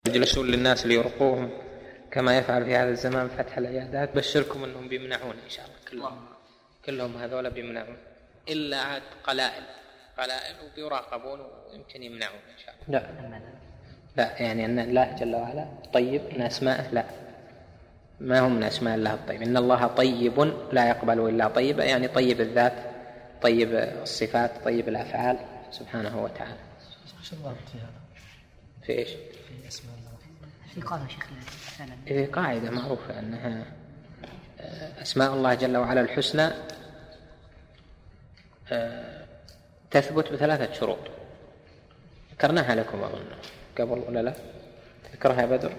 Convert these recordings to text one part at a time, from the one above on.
يجلسون للناس ليرقوهم كما يفعل في هذا الزمان فتح العيادات. بشركم أنهم بيمنعون إن شاء الله كلهم هذول بيمنعون إلا عاد قلائل وبيراقبون ويمكن يمنعون إن شاء الله. لا يعني أن الله جل وعلا طيب من أسمائه، لا ما هم من أسماء الله الطيب. إن الله طيب لا يقبل إلا طيب، يعني طيب الذات، طيب الصفات، طيب الأفعال سبحانه وتعالى. ايش الضابط في هذا؟ في ايش؟ في اسماء الله. في قاعدة شيخنا قاعدة معروفة أنها أسماء الله جل وعلا الحسنى تثبت بثلاثة شروط ذكرناها لكم أظن قبل ولا لا؟ تذكرها يا بدر؟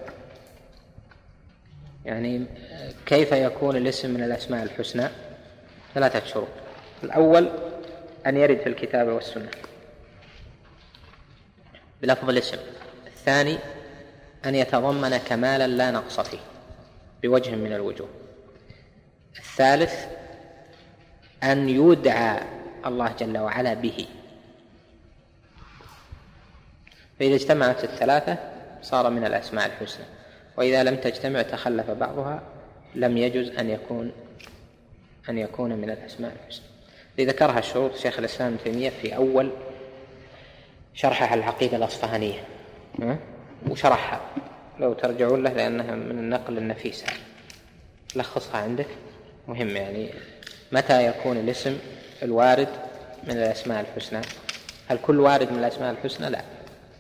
يعني كيف يكون الاسم من الأسماء الحسنى؟ ثلاثة شروط. الأول أن يرد في الكتاب والسنة بلفظ الاسم. الثاني أن يتضمن كمالا لا نقص فيه بوجه من الوجوه. الثالث أن يدعى الله جل وعلا به. فإذا اجتمعت الثلاثة صار من الأسماء الحسنى، وإذا لم تجتمع تخلف بعضها لم يجوز أن يكون من الأسماء الحسنى. ذكرها الشروط شيخ الإسلام ابن تيمية في أول شرحها العقيدة الأصفهانية، وشرحها لو ترجعون له لأنها من النقل النفيس، لخصها عندك مهم. يعني متى يكون الاسم الوارد من الأسماء الحسنى؟ هل كل وارد من الأسماء الحسنى؟ لا.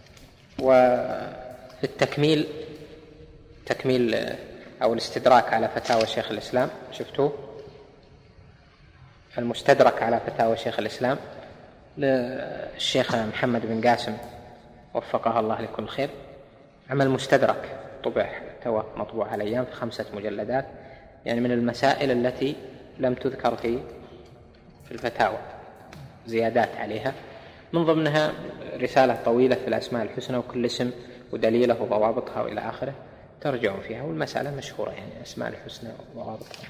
وفي التكميل أو الاستدراك على فتاوى شيخ الإسلام، شفتوه المستدرك على فتاوى شيخ الإسلام للشيخ محمد بن قاسم وفقه الله لكل خير، عمل مستدرك طبع توه مطبوع على أيام في 5 مجلدات، يعني من المسائل التي لم تذكر في الفتاوى زيادات عليها، من ضمنها رسالة طويلة في الأسماء الحسنى وكل اسم ودليله وضوابطها وإلى آخره، ترجعون فيها، والمسألة مشهورة يعني أسماء الحسنى وضوابطها.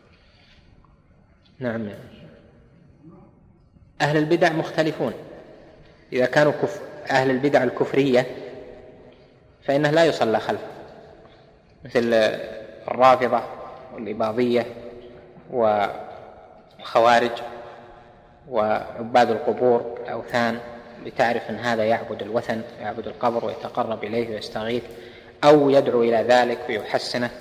نعم. أهل البدع مختلفون. إذا كانوا أهل البدع الكفرية فإنه لا يصلى خلفه، مثل الرافضة والإباضية والخوارج وعباد القبور الأوثان، لتعرف أن هذا يعبد الوثن، يعبد القبر ويتقرب إليه ويستغيث أو يدعو إلى ذلك ويحسنه،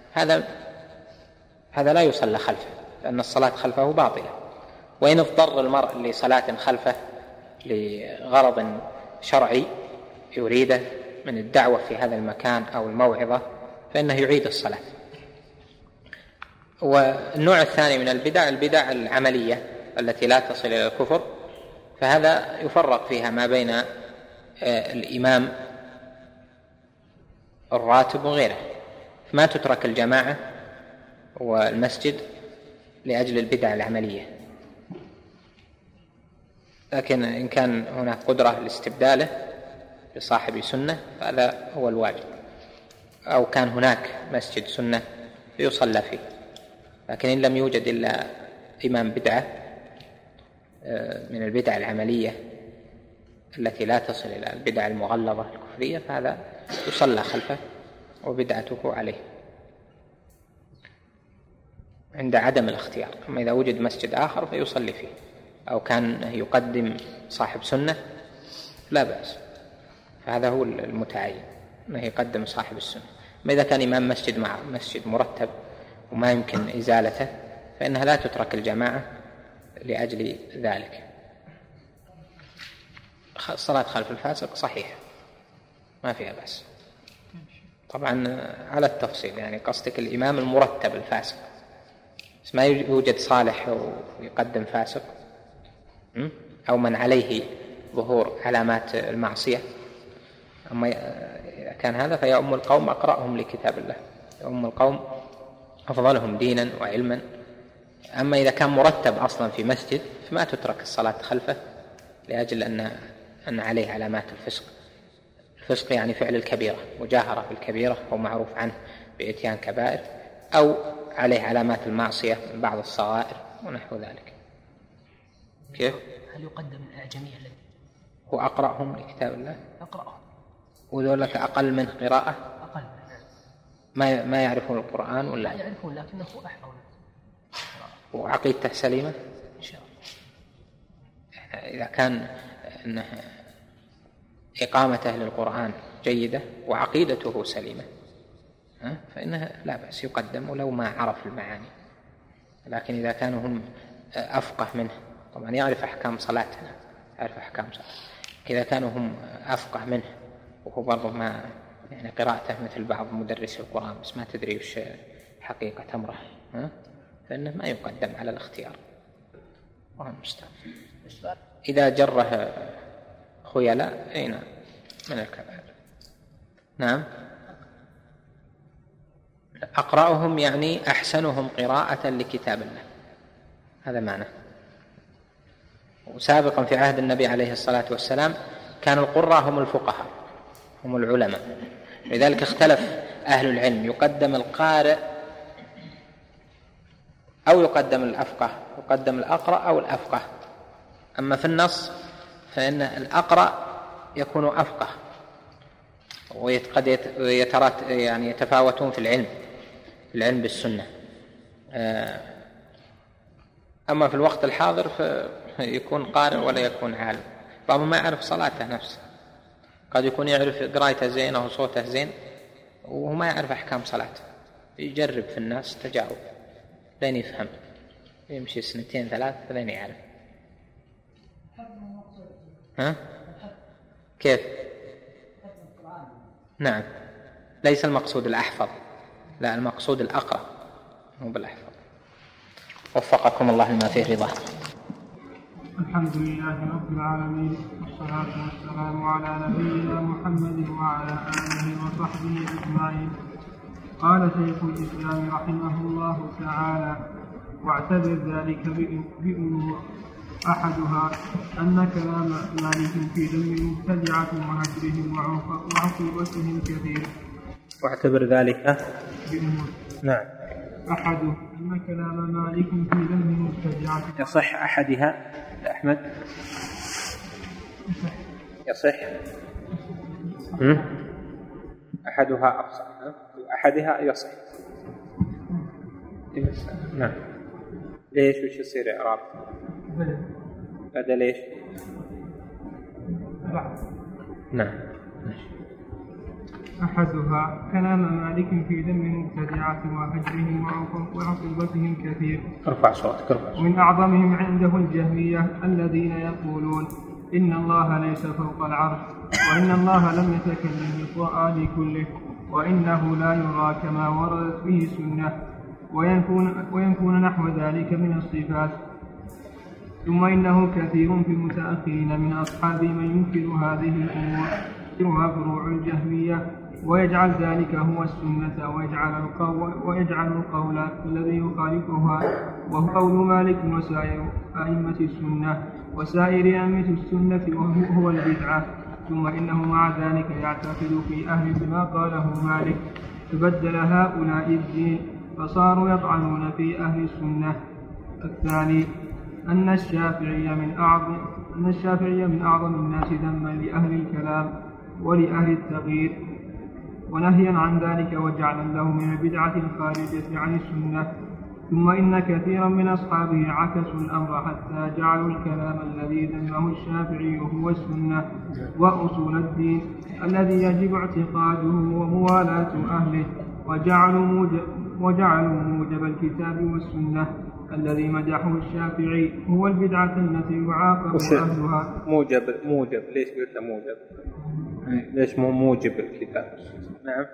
هذا لا يصلى خلفه، لأن الصلاة خلفه باطلة. وإن اضطر المرء لصلاة خلفه لغرض شرعي يريده من الدعوة في هذا المكان أو الموعظة فإنه يعيد الصلاة. والنوع الثاني من البدع العملية التي لا تصل إلى الكفر، فهذا يفرق فيها ما بين الإمام الراتب وغيره، ما تترك الجماعة والمسجد لأجل البدع العملية، لكن إن كان هناك قدرة لاستبداله لصاحب سنة فهذا هو الواجب، أو كان هناك مسجد سنة فيصلى فيه. لكن إن لم يوجد إلا إمام بدعة من البدع العملية التي لا تصل إلى البدع المغلظة الكفرية فهذا يصلى خلفه وبدعته عليه عند عدم الاختيار. أما إذا وجد مسجد آخر فيصلي فيه، أو كان يقدم صاحب سنة لا بأس، فهذا هو المتعين أنه يقدم صاحب السنة. أما إذا كان إمام مسجد مع مسجد مرتب وما يمكن إزالته فإنها لا تترك الجماعة لأجل ذلك. الصلاة خلف الفاسق صحيح ما فيها بأس، طبعا على التفصيل، يعني قصدك الإمام المرتب الفاسق، بس ما يوجد صالح ويقدم فاسق، أو من عليه ظهور علامات المعصية. أما إذا كان هذا فيؤم القوم أقرأهم لكتاب الله، يؤم القوم أفضلهم دينا وعلما. أما إذا كان مرتب أصلا في مسجد فما تترك الصلاة خلفه لأجل أن عليه علامات الفسق. الفسق يعني فعل الكبيرة، مجاهرة بالكبيرة أو معروف عنه بإتيان كبائر، أو عليه علامات المعصية من بعض الصغائر ونحو ذلك. كيف؟ هل يقدم الأعجمي الذي هو أقرأهم لكتاب الله؟ أقرأهم وذولك أقل منه قراءة؟ أقل. ما يعرفون القرآن ولا؟ لا يعرفون لكنه أحفظ. وعقيدته سليمة؟ إن شاء الله. إذا كان أنه إقامته للقرآن جيدة وعقيدته سليمة فإنه لا بأس يقدم ولو ما عرف المعاني. لكن إذا كانوا هم أفقه منه، طبعا يعرف أحكام صلاتنا، يعرف أحكام صلاة، إذا كانوا هم أفقه منه وهو برضه ما يعني قراءته مثل بعض مدرسي القرآن بس ما تدري وش حقيقة أمره فإنه ما يقدم على الاختيار. الله المستعان. إذا جره خيلاء أين من الكبائر. نعم. أقرأهم يعني أحسنهم قراءة لكتاب الله، هذا معنى. وسابقا في عهد النبي عليه الصلاة والسلام كان القراء هم الفقهاء هم العلماء، لذلك اختلف أهل العلم يقدم القارئ أو يقدم الأفقه، يقدم الأقرأ أو الأفقه. أما في النص فإن الأقرأ يكون أفقه وقد يعني يتفاوتون في العلم بالسنة. أما في الوقت الحاضر فيكون قارئ ولا يكون عالم، بعضهم ما يعرف صلاته نفسه، قد يكون يعرف قراءته زين أو صوته زين وهو ما يعرف أحكام صلاته، يجرب في الناس تجارب لين يفهم، يمشي 2 3 لين يعرف. كيف؟ نعم، ليس المقصود الأحفظ، لا المقصود الأقرأ مو بالأحفظ. وفقكم الله لما فيه رضاه. الحمد لله رب العالمين، والصلاة والسلام على نبينا محمد وعلى آله وصحبه أجمعين. قال شيخ الإسلام رحمه الله تعالى: واعتبر ذلك بأمور، أحدها أن كلام مالك في ذم المبتدعة وهجرهم وعقوبتهم كثير. واعتبر ذلك بأمور. نعم. أحدها أن كلام مالك في ذم المبتدعة. يصح أحدها يا أحمد؟ يصح أحدها أفصح، أحدها يصح. نعم. ليش وش يصير إعراب؟ هذا ليش؟ نعم. أحدها كلام مالك في ذم المبتدعة وهجرهم وعقوبتهم كثير. ارفع صوتك ارفع. ومن أعظمهم عنده الجهمية الذين يقولون إن الله ليس فوق العرش، وإن الله لم يتكلم بالقرآن كله، وإنه لا يرى كما وردت به السنة، وينفون نحو ذلك من الصفات. ثم إنه كثير في المتأخرين من أصحاب من ينكر هذه الأمور ينكرها فروع الجهمية، ويجعل ذلك هو السنة، ويجعل القول الذي يخالفها وهو قول مالك وسائر أئمة السنة وسائر أئمة السنة وهو البدعة. ثم إنه مع ذلك يعتقد في أهل بما قاله مالك، فبدل هؤلاء الدين فصاروا يطعنون في أهل السنة. الثاني أن الشافعي من أعظم الناس ذما لأهل الكلام ولأهل التغيير ونهيا عن ذلك وجعلا له من البدعة الخارجة عن السنة. ثم إن كثيرا من أصحابه عكسوا الأمر حتى جعلوا الكلام الذي ذمه الشافعي هو السنة وأصول الدين الذي يجب اعتقاده وموالاة أهله، وجعلوا موجب الكتاب والسنة الذي مدحه الشافعي هو البدعة التي يعاقب أهلها. موجب ليش قلت موجب؟ ليش مو موجب الكتاب؟ نعم.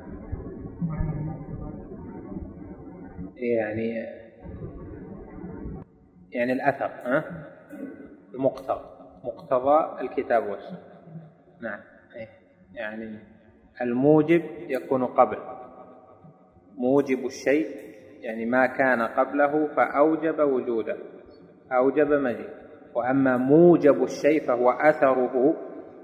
يعني الأثر مقتضى الكتاب والسنة. نعم. يعني الموجب يكون قبل، موجب الشيء يعني ما كان قبله فأوجب وجوده، أوجب مجيء. وأما موجب الشيء فهو أثره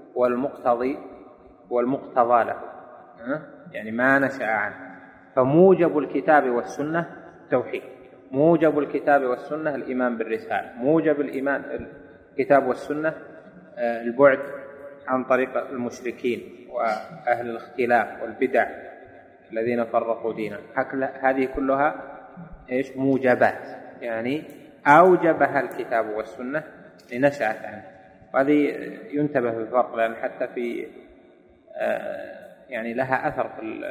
والمقتضى له، يعني ما نشأ عنه. فموجب الكتاب والسنة توحيد، موجب الكتاب والسنة الإيمان بالرسالة، موجب الكتاب والسنة البعد عن طريق المشركين وأهل الاختلاف والبدع الذين فرقوا دينا. هذه كلها إيش؟ موجبات، يعني أوجبها الكتاب والسنة لنشأت عنه. وهذه ينتبه بالفرق، لأن حتى في يعني لها أثر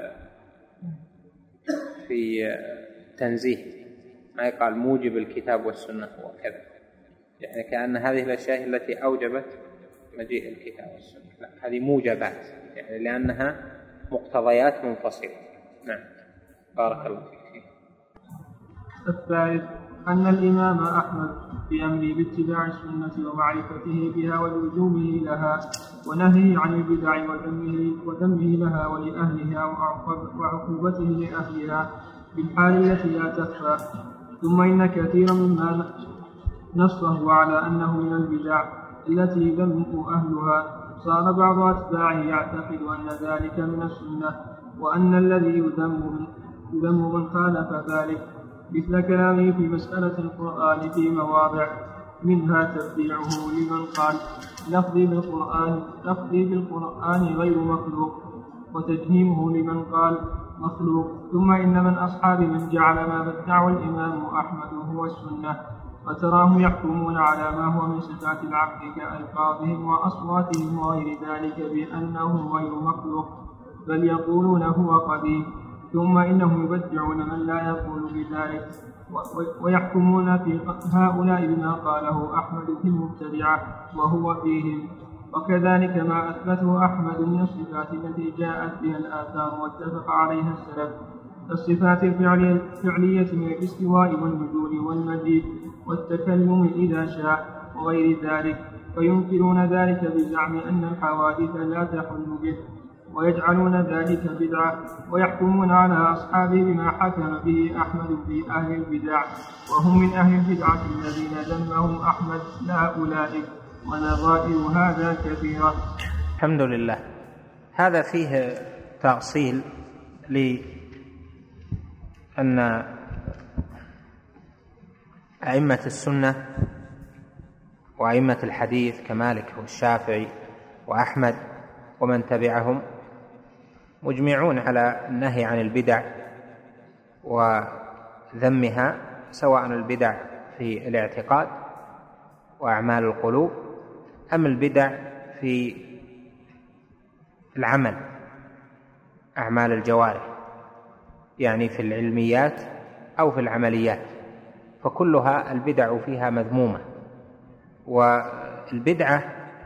في تنزيه، ما يقال موجب الكتاب والسنة وكذا، يعني كأن هذه الأشياء التي أوجبت مجيء الكتاب والسنة، لا، هذه موجبات، يعني لأنها مقتضيات منفصلة. نعم، بارك الله فيك. الثالث أن الإمام أحمد بأمره باتباع السنة ومعرفته بها ولزومه لها ونهيه عن البدع وذمه لها ولأهلها وعقوبته لأهلها بالحال التي لا تخفى. ثم إن كثيرا مما نصه على أنه من البدع التي ذمه أهلها صار بعض أتباعه يعتقد أن ذلك من السنة، وأن الذي يذم من خالف ذلك، مثل كلامه في مسألة القرآن في مواضع منها تبديعه لمن قال لفظي بالقرآن غير مخلوق، وتجهيمه لمن قال مخلوق. ثم إن من أصحاب من جعل ما بدعه الإمام أحمد هو السنة، فتراهم يحكمون على ما هو من صفات العبد كألفاظهم وأصواتهم وغير ذلك بأنه غير مخلوق، بل يقولون هو قديم. ثم إنهم يبدعون من لا يقول بذلك، ويحكمون في هؤلاء بما قاله أحمد في المبتدعة وهو فيهم. وكذلك ما أثبته أحمد من الصفات التي جاءت بها الآثار واتفق عليها السلف، الصفات الفعلية من الاستواء والنزول والمجيء والتكلم إذا شاء وغير ذلك، فينكرون ذلك بزعم أن الحوادث لا تحل به، ويجعلون ذلك بدعة، ويحكمون على أصحابه بما حكم به أحمد في أهل البدع، وهم من أهل البدعة الذين ذمهم أحمد لا أولئك، ونظائر هذا كثيرة. الحمد لله. هذا فيه تأصيل لأن أئمة السنة وأئمة الحديث كمالك والشافعي وأحمد ومن تبعهم مجمعون على النهي عن البدع وذمها، سواء البدع في الاعتقاد وأعمال القلوب أم البدع في العمل، أعمال الجوارح، يعني في العلميات أو في العمليات، فكلها البدع فيها مذمومة. والبدعة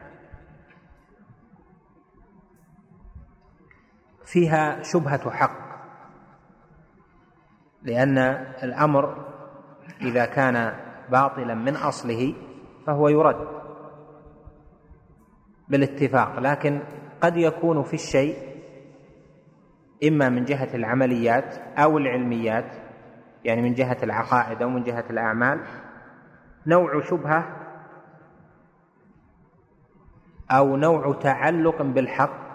فيها شبهة حق، لأن الأمر إذا كان باطلا من أصله فهو يرد بالاتفاق، لكن قد يكون في الشيء إما من جهة العمليات أو العلميات، يعني من جهة العقائد أو من جهة الأعمال، نوع شبهة أو نوع تعلق بالحق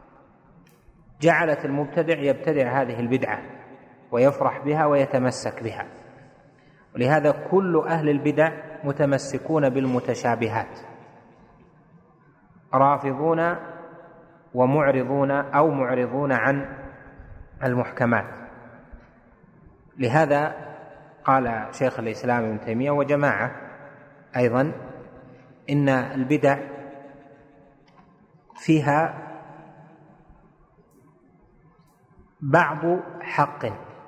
جعلت المبتدع يبتدع هذه البدعة ويفرح بها ويتمسك بها. ولهذا كل أهل البدع متمسكون بالمتشابهات، رافضون ومعرضون أو معرضون عن المحكمات. لهذا قال شيخ الإسلام ابن تيمية وجماعة أيضا إن البدع فيها بعض حق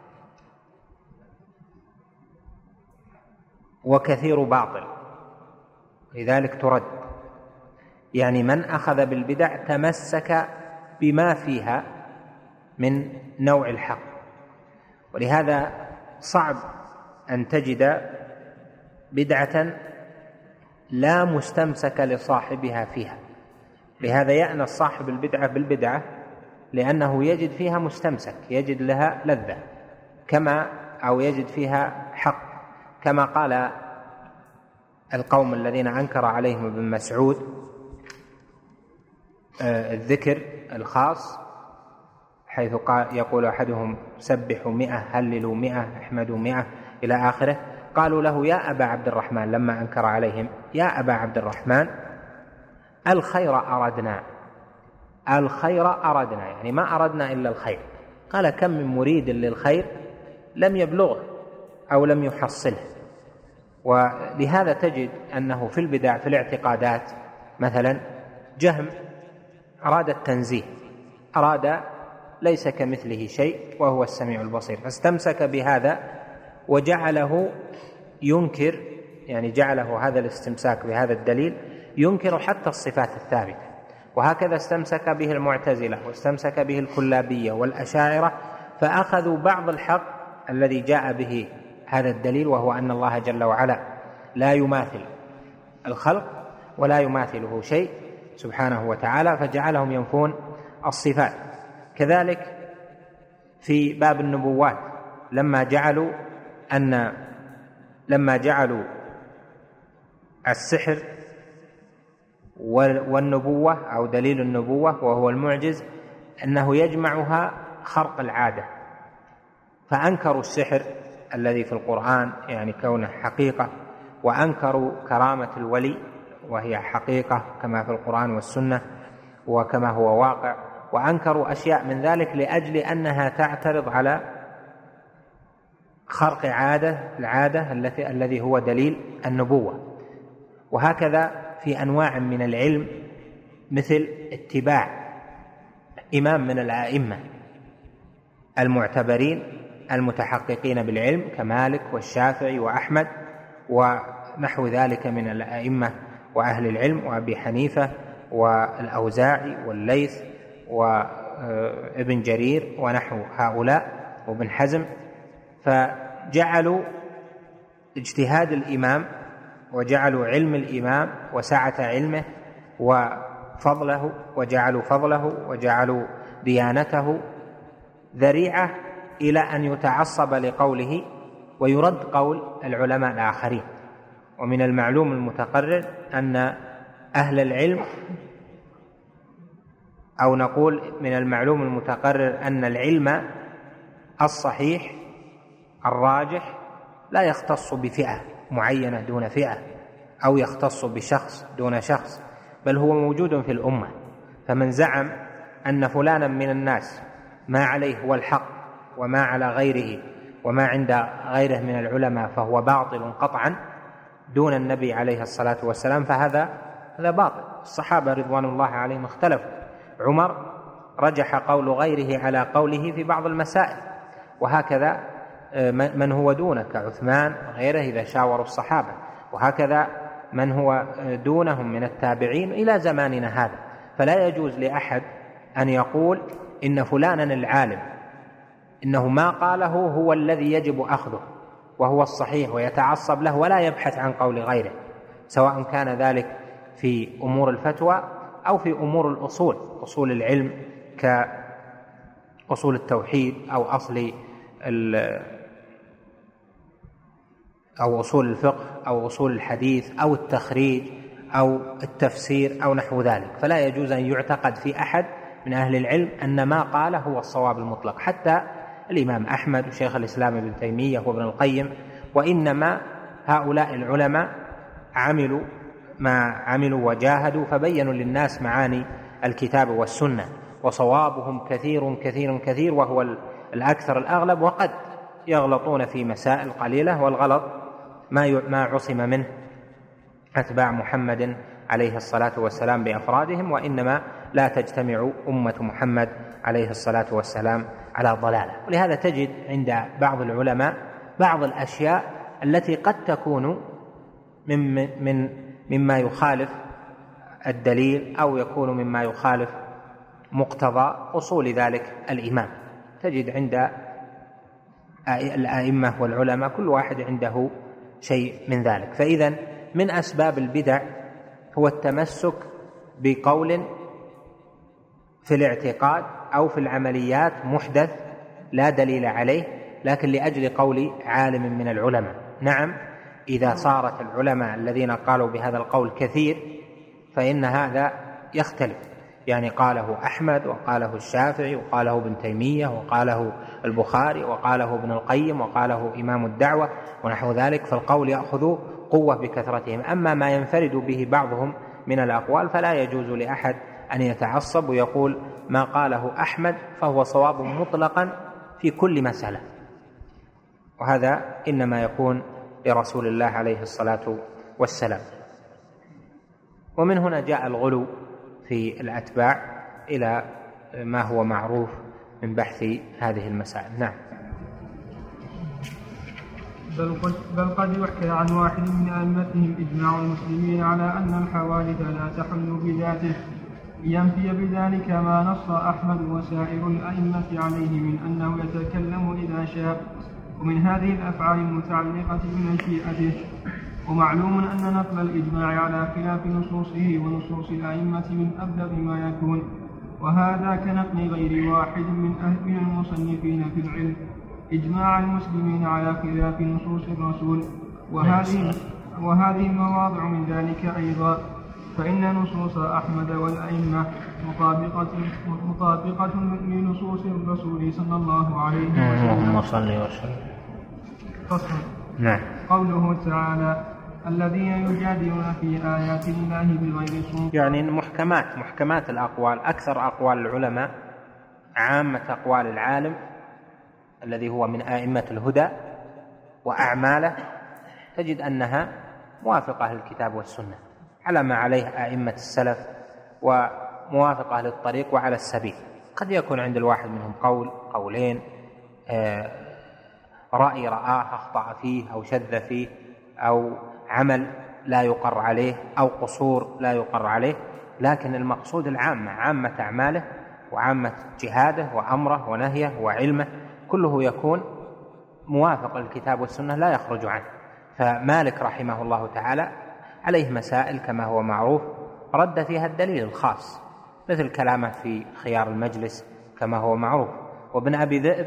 وكثير باطل، لذلك ترد. يعني من أخذ بالبدع تمسك بما فيها من نوع الحق، ولهذا صعب أن تجد بدعة لا مستمسك لصاحبها فيها. لهذا يأنس صاحب البدعة بالبدعة لأنه يجد فيها مستمسك، يجد لها لذة أو يجد فيها حق، كما قال القوم الذين أنكر عليهم ابن مسعود الذكر الخاص، حيث يقول أحدهم سبحوا 100 هللوا 100 احمدوا 100 إلى آخره. قالوا له يا أبا عبد الرحمن لما أنكر عليهم: يا أبا عبد الرحمن الخير أردنا الخير أردنا، يعني ما أردنا إلا الخير. قال كم من مريد للخير لم يبلغه أو لم يحصله. ولهذا تجد أنه في البدع في الاعتقادات مثلا جهم أراد التنزيه، أراد ليس كمثله شيء وهو السميع البصير، فاستمسك بهذا وجعله ينكر، يعني جعله هذا الاستمساك بهذا الدليل ينكر حتى الصفات الثابتة. وهكذا استمسك به المعتزلة واستمسك به الكلابية والأشاعرة، فأخذوا بعض الحق الذي جاء به هذا الدليل، وهو أن الله جل وعلا لا يماثل الخلق ولا يماثله شيء سبحانه وتعالى، فجعلهم ينفون الصفات. كذلك في باب النبوات لما جعلوا السحر والنبوة أو دليل النبوة وهو المعجز أنه يجمعها خرق العادة، فأنكروا السحر الذي في القرآن يعني كونه حقيقة، وأنكروا كرامة الولي وهي حقيقة كما في القرآن والسنة وكما هو واقع، وأنكروا أشياء من ذلك لأجل أنها تعترض على خرق العادة الذي هو دليل النبوة. وهكذا في أنواع من العلم مثل اتباع إمام من الأئمة المعتبرين المتحققين بالعلم كمالك والشافعي وأحمد ونحو ذلك من الأئمة وأهل العلم، وأبي حنيفة والأوزاعي والليث وابن جرير ونحو هؤلاء وابن حزم، فجعلوا اجتهاد الإمام وجعلوا علم الإمام وسعة علمه وفضله، وجعلوا فضله وجعلوا ديانته ذريعة إلى أن يتعصب لقوله ويرد قول العلماء الآخرين. ومن المعلوم المتقرر أن أهل العلم، أو نقول من المعلوم المتقرر أن العلم الصحيح الراجح لا يختص بفئة معينة دون فئة أو يختص بشخص دون شخص، بل هو موجود في الأمة. فمن زعم أن فلانا من الناس ما عليه هو الحق وما على غيره وما عند غيره من العلماء فهو باطل قطعا دون النبي عليه الصلاة والسلام، فهذا باطل. الصحابة رضوان الله عليهم اختلفوا، عمر رجح قول غيره على قوله في بعض المسائل، وهكذا من هو دونه كعثمان وغيره إذا شاوروا الصحابة، وهكذا من هو دونهم من التابعين إلى زماننا هذا. فلا يجوز لأحد أن يقول إن فلانا العالم إنه ما قاله هو الذي يجب أخذه وهو الصحيح ويتعصب له ولا يبحث عن قول غيره، سواء كان ذلك في أمور الفتوى أو في أمور الأصول، أصول العلم كأصول التوحيد أو أصول الفقه أو أصول الحديث أو التخريج أو التفسير أو نحو ذلك. فلا يجوز أن يعتقد في أحد من أهل العلم أن ما قاله هو الصواب المطلق، حتى الإمام أحمد وشيخ الإسلام ابن تيمية وابن القيم، وإنما هؤلاء العلماء عملوا ما عملوا وجاهدوا فبينوا للناس معاني الكتاب والسنة، وصوابهم كثير كثير كثير وهو الأكثر الأغلب، وقد يغلطون في مسائل قليلة، والغلط ما عصم منه أتباع محمد عليه الصلاة والسلام بأفرادهم، وإنما لا تجتمع أمة محمد عليه الصلاة والسلام على ضلالة. ولهذا تجد عند بعض العلماء بعض الأشياء التي قد تكون مما يخالف الدليل أو يكون مما يخالف مقتضى أصول ذلك الإمام. تجد عند الأئمة والعلماء كل واحد عنده شيء من ذلك. فإذا من أسباب البدع هو التمسك بقول في الاعتقاد أو في العمليات محدث لا دليل عليه، لكن لأجل قول عالم من العلماء. نعم، إذا صارت العلماء الذين قالوا بهذا القول كثير فإن هذا يختلف، يعني قاله أحمد وقاله الشافعي وقاله ابن تيمية وقاله البخاري وقاله ابن القيم وقاله إمام الدعوة ونحو ذلك، فالقول يأخذ قوة بكثرتهم. أما ما ينفرد به بعضهم من الأقوال فلا يجوز لأحد أن يتعصب ويقول ما قاله أحمد فهو صواب مطلقا في كل مسألة، وهذا إنما يكون لرسول الله عليه الصلاة والسلام. ومن هنا جاء الغلو في الأتباع إلى ما هو معروف من بحث هذه المسائل. نعم. بل قد يحكى عن واحد من أئمتهم إجماع المسلمين على أن الحوادث لا تحل بذاته، لينفي بذلك ما نص أحمد وسائر الأئمة عليه من أنه يتكلم إذا شاء، ومن هذه الأفعال المتعلقة بمشيئته. ومعلوم أن نقل الإجماع على خلاف نصوصه ونصوص الأئمة من أبلغ ما يكون، وهذا كنقل غير واحد من المصنفين في العلم إجماع المسلمين على خلاف نصوص الرسول. وهذه المواضع من ذلك أيضا، فإن نصوص أحمد والأئمة مطابقة لنصوص الرسول صلى الله عليه وسلم. فصل. نعم. قوله تعالى الذين يجادلون في آيات الله بغير سلطان، يعني محكمات الأقوال، أكثر أقوال العلماء، عامة أقوال العالم الذي هو من آئمة الهدى وأعماله تجد أنها موافقة للكتاب والسنة على ما عليه آئمة السلف وموافقة للطريق وعلى السبيل. قد يكون عند الواحد منهم قولين، رأي رآه أخطأ فيه أو شذ فيه، أو عمل لا يقر عليه، أو قصور لا يقر عليه، لكن المقصود العامة، عامة أعماله وعامة جهاده وأمره ونهيه وعلمه كله يكون موافق للكتاب والسنة لا يخرج عنه. فمالك رحمه الله تعالى عليه مسائل كما هو معروف رد فيها الدليل الخاص، مثل كلامه في خيار المجلس كما هو معروف. وابن أبي ذئب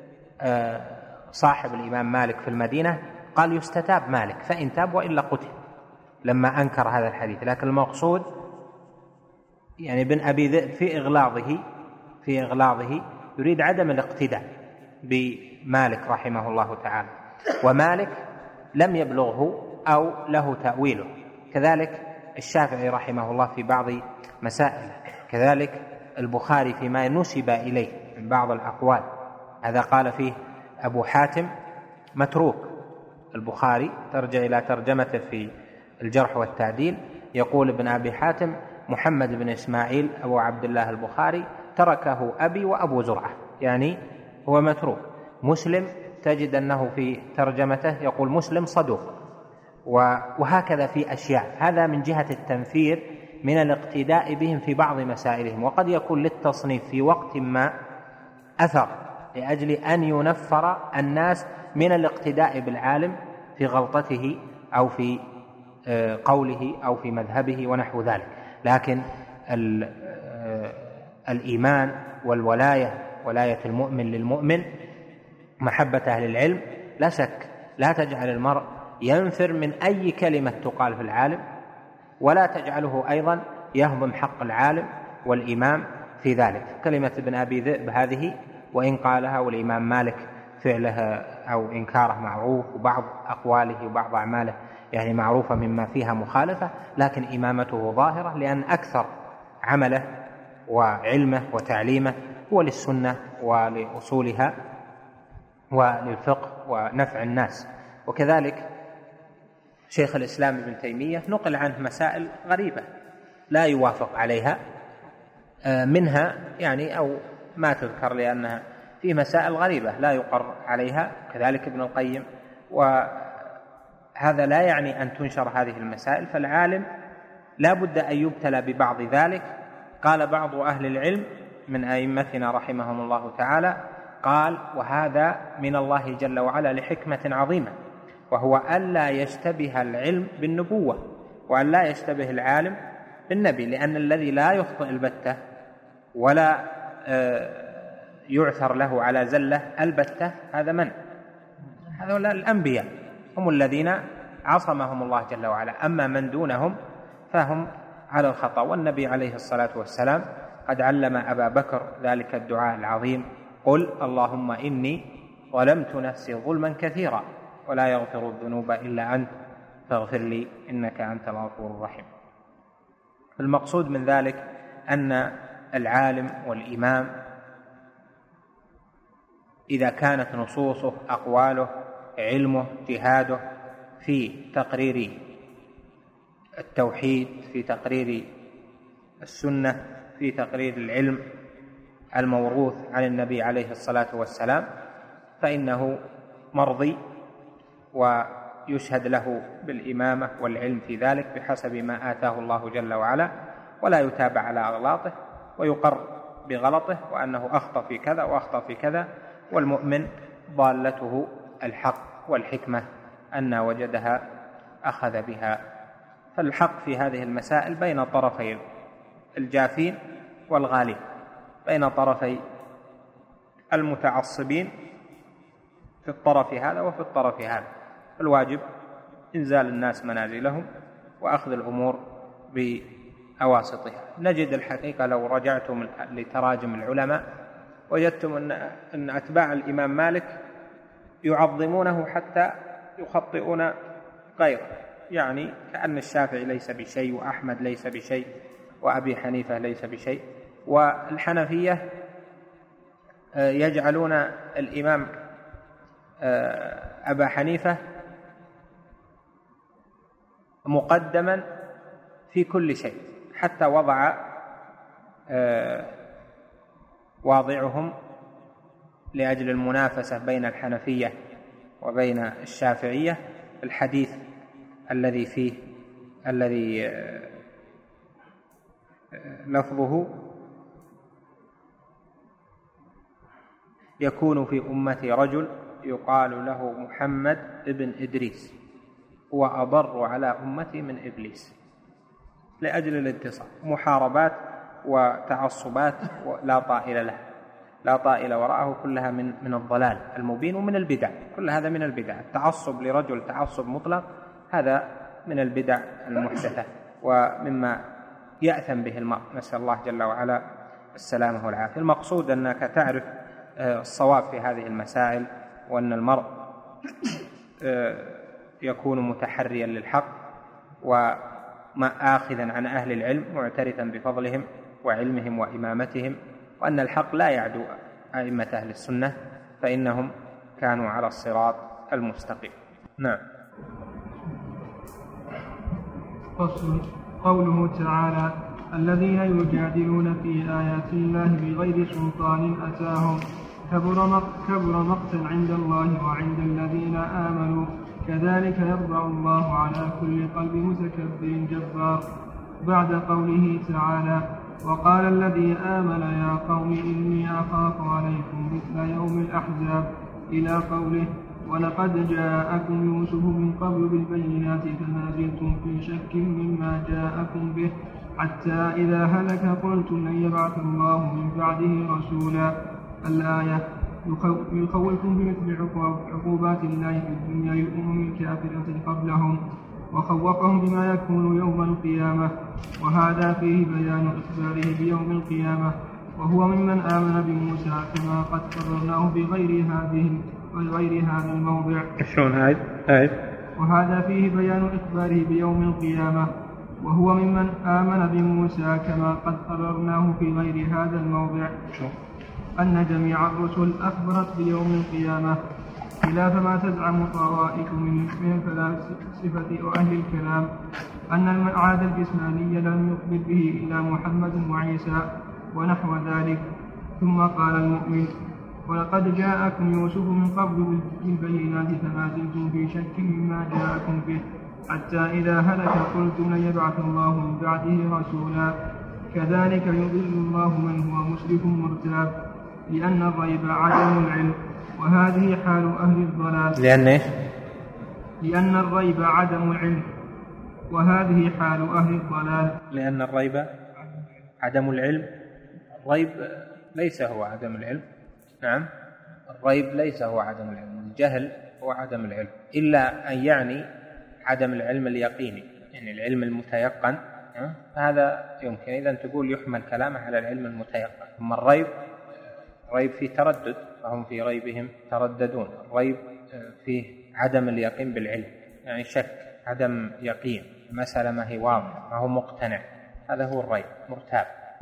صاحب الإمام مالك في المدينة قال يستتاب مالك فإن تاب وإلا قتل لما أنكر هذا الحديث. لكن المقصود يعني ابن أبي ذئب في إغلاظه يريد عدم الاقتداء بمالك رحمه الله تعالى، ومالك لم يبلغه أو له تأويله، كذلك الشافعي رحمه الله في بعض مسائله، كذلك البخاري فيما نسب إليه من بعض الأقوال، هذا قال فيه أبو حاتم متروك. البخاري ترجع إلى ترجمته في الجرح والتعديل، يقول ابن أبي حاتم محمد بن إسماعيل أبو عبد الله البخاري تركه أبي وأبو زرعة، يعني هو متروك. مسلم تجد أنه في ترجمته يقول مسلم صدوق، وهكذا في أشياء. هذا من جهة التنفير من الاقتداء بهم في بعض مسائلهم، وقد يكون للتصنيف في وقت ما أثر لأجل أن ينفر الناس من الاقتداء بالعالم في غلطته أو في قوله أو في مذهبه ونحو ذلك. لكن الإيمان والولاية، ولاية المؤمن للمؤمن، محبة أهل العلم، لا شك لا تجعل المرء ينفر من أي كلمة تقال في العالم، ولا تجعله أيضا يهضم حق العالم والإمام في ذلك. كلمة ابن أبي ذئب هذه وإن قالها والإمام مالك فعلها أو إنكاره معروف، وبعض أقواله وبعض أعماله يعني معروفة مما فيها مخالفة، لكن إمامته ظاهرة لأن أكثر عمله وعلمه وتعليمه هو للسنة ولأصولها وللفقه ونفع الناس. وكذلك شيخ الإسلام ابن تيمية نقل عنه مسائل غريبة لا يوافق عليها، منها يعني أو ما تذكر لأنها في مسائل غريبة لا يقر عليها، كذلك ابن القيم. وهذا لا يعني أن تنشر هذه المسائل، فالعالم لا بد أن يبتلى ببعض ذلك. قال بعض أهل العلم من أئمتنا رحمهم الله تعالى، قال وهذا من الله جل وعلا لحكمة عظيمة، وهو ألا يشتبه العلم بالنبوة، وأن لا يشتبه العالم بالنبي، لأن الذي لا يخطئ البتة ولا يعثر له على زلة البتة هذا من؟ هذا الأنبياء هم الذين عصمهم الله جل وعلا، أما من دونهم فهم على الخطأ. والنبي عليه الصلاة والسلام قد علم أبا بكر ذلك الدعاء العظيم: قل اللهم إني ظلمت نفسي ظلما كثيرا ولا يغفر الذنوب إلا أنت فاغفر لي إنك أنت الغفور الرحيم. المقصود من ذلك أن العالم والإمام إذا كانت نصوصه، أقواله، علمه، جهاده في تقرير التوحيد، في تقرير السنة، في تقرير العلم الموروث عن النبي عليه الصلاة والسلام، فإنه مرضي ويشهد له بالإمامة والعلم في ذلك بحسب ما آتاه الله جل وعلا، ولا يتابع على أغلاطه ويقر بغلطه وأنه أخطأ في كذا وأخطأ في كذا. والمؤمن ضالته الحق والحكمة أن وجدها أخذ بها. فالحق في هذه المسائل بين طرفي الجافين والغالين، بين طرفي المتعصبين في الطرف هذا وفي الطرف هذا. الواجب إنزال الناس منازلهم وأخذ الأمور بأواسطها. نجد الحقيقة لو رجعتم لتراجم العلماء وجدتم أن أتباع الإمام مالك يعظمونه حتى يخطئون غيره، يعني كأن الشافعي ليس بشيء وأحمد ليس بشيء وأبي حنيفة ليس بشيء. والحنفية يجعلون الإمام أبا حنيفة مقدما في كل شيء، حتى وضع واضعهم لأجل المنافسة بين الحنفية وبين الشافعية الحديث الذي لفظه يكون في أمتي رجل يقال له محمد ابن إدريس هو أضر على أمتي من إبليس، لأجل الاتصال. محاربات وتعصبات لا طائل له، لا طائل وراءه، كلها من الضلال المبين ومن البدع. كل هذا من البدع. التعصب لرجل تعصب مطلق هذا من البدع المحدثة ومما يأثم به المرء، نسأل الله جل وعلا السلامة والعافية. المقصود أنك تعرف الصواب في هذه المسائل، وأن المرء يكون متحريا للحق وآخذا عن أهل العلم معترفا بفضلهم وعلمهم وإمامتهم، وأن الحق لا يعدو أئمة أهل السنة فإنهم كانوا على الصراط المستقيم. نعم. فصل. قوله تعالى: الذين يجادلون في آيات الله بغير سلطان أتاهم كبر مقتا عند الله وعند الذين آمنوا كذلك يطبع الله على كل قلب متكبر جبار. بعد قوله تعالى: وقال الذي آمن يا قوم إني أخاف عليكم مثل يوم الأحزاب إلى قوله: ولقد جاءكم يوسف من قبل بالبينات فما زلتم في شك مما جاءكم به حتى إذا هلك قلتم لن يبعث الله من بعده رسولا. الآية. يخوفكم بمثل عقوبات الله في الدنيا للأمم الكافرة قبلهم، وخوفهم بما يكون يوم القيامة، وهذا فيه بيان إخباره بيوم القيامة، وهو ممن آمن بموسى كما قد قررناه بغير هذا الموضع. وهذا فيه بيان إخباره بيوم القيامة، وهو ممن آمن بموسى كما قد قررناه في غير هذا الموضع، أن جميع الرسل أخبرت بيوم القيامة، خلاف ما تزعم طوائف من الفلاسفة وأهل الكلام أن المعاد الجسماني لم يخبر به إلا محمد وعيسى ونحو ذلك. ثم قال المؤمن: ولقد جاءكم يوسف من قبل بالبينات فما زلتم في شك مما جاءكم به حتى إذا هلك قلتم لن يبعث الله من بعده رسولا. كذلك يضل الله من هو مسرف مرتاب، لأن الريب عدم العلم، وهذه حال أهل الضلال. لأن الريب عدم العلم، وهذه حال أهل الضلال. لأن الريب عدم العلم. الريب ليس هو عدم العلم. نعم، الريب ليس هو عدم العلم، الجهل هو عدم العلم، إلا أن يعني عدم العلم اليقيني، يعني العلم المتيقن، هذا يمكن إذا تقول يحمل كلامه على العلم المتيقن. ثم الريب فيه تردد، فهم في ريبهم ترددون. الريب فيه عدم اليقين بالعلم، يعني شك، عدم يقين، مسألة ما هي واضحة، ما هو مقتنع، هذا هو الريب، مرتاب.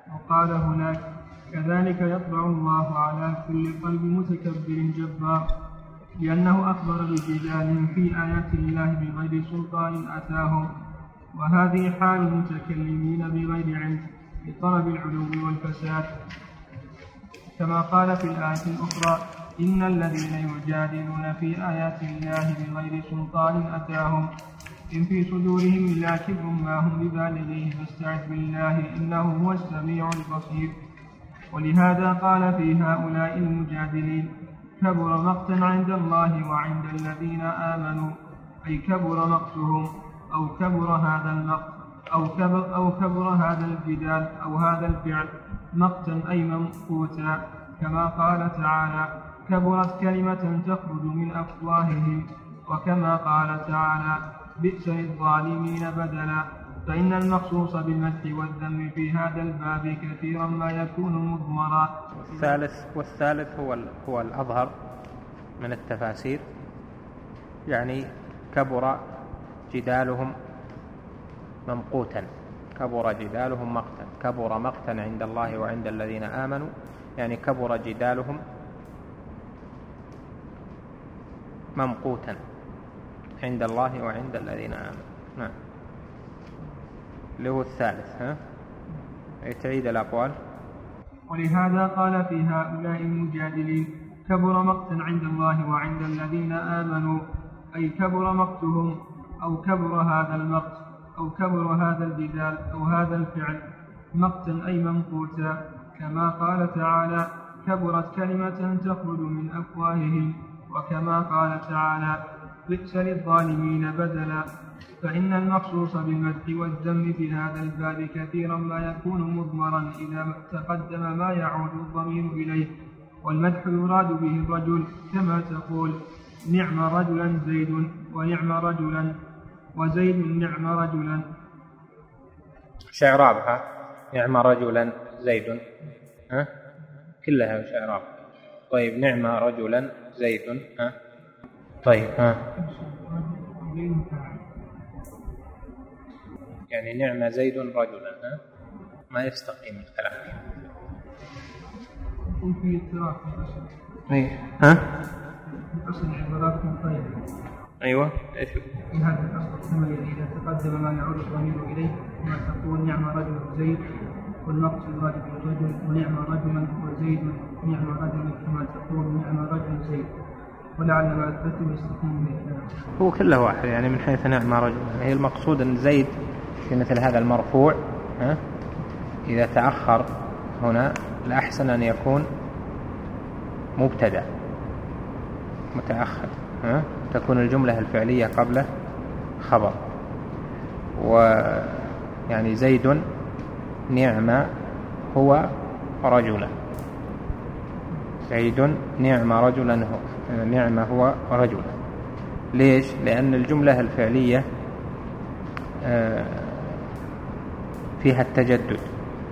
وقال هناك كذلك يطبع الله على كل قلب متكبر جبار، لأنه أخبر بجدالهم في آيات الله بغير سلطان أتاهم، وهذه حال المتكلمين بغير علم بطلب العلو والفساد، كما قال في الآية الأخرى إن الذين يجادلون في آيات الله بغير سلطان أتاهم إن في صدورهم إلا كبر ما هم ببالغيه فاستعذ بالله إنه هو السميع البصير. ولهذا قال في هؤلاء المجادلين كبر مقتا عند الله وعند الذين آمنوا، أي كبر مقتهم أو كبر هذا المقت أو كبر هذا الجدال أو هذا الفعل مقتا أي ممقوتا، كما قال تعالى كبرت كلمة تخرج من أفواههم، وكما قال تعالى بئس للظالمين بدلا. فإن المخصوص بالمدح والذم في هذا الباب كثيرا ما يكون مضمرا. والثالث هو الأظهر من التفاسير، يعني كبر جدالهم ممقوتا، كبر جدالهم مقتا، كبر مقتا عند الله وعند الذين آمنوا، يعني كبر جدالهم ممقوتا عند الله وعند الذين آمنوا. نعم، اللي هو الثالث. تعيد الأقوال. ولهذا قال في هؤلاء المجادلين كبر مقتا عند الله وعند الذين آمنوا، أي كبر مقتهم أو كبر هذا المقت أو كبر هذا الجدال أو هذا الفعل مقتا أي ممقوتا، كما قال تعالى كبرت كلمة تخرج من أفواههم، وكما قال تعالى بئس للظالمين بدلا. فإن المخصوص بالمدح والذم في هذا الباب كثيرا ما يكون مضمرا إذا تقدم ما يعود الضمير إليه، والمدح يراد به الرجل، كما تقول نعم رجلا زيد ونعم رجلا وزيد نعم رجلا. شعرابها نعم رجلا زيد، كلها شعراب. طيب نعم رجلا زيد، طيب يعني نعم زيد رجلا، ما يستقيم الكلام. يكون في اضطراب في أصل العبارات طيبة. أيوة، إيش في هذا الأصل الثمري إذا تقدم ما يعود الضمير إليه، كما تقول نعم رجل زيد، والمقصود رجل رجل، ونعم رجلا وزيد نعم رجل، كما تقول نعم رجل زيد، ولعل ما أثبته يستقيم من الكلام. هو كله واحد، يعني من حيث نعم رجل، هي المقصود أن زيد في مثل هذا المرفوع إذا تأخر هنا الأحسن أن يكون مبتدأ متأخر، تكون الجملة الفعلية قبل خبر. ويعني زيد نعم هو رجلا، زيد نعم رجلا نعم هو رجلا. ليش؟ لأن الجملة الفعلية فيها التجدد،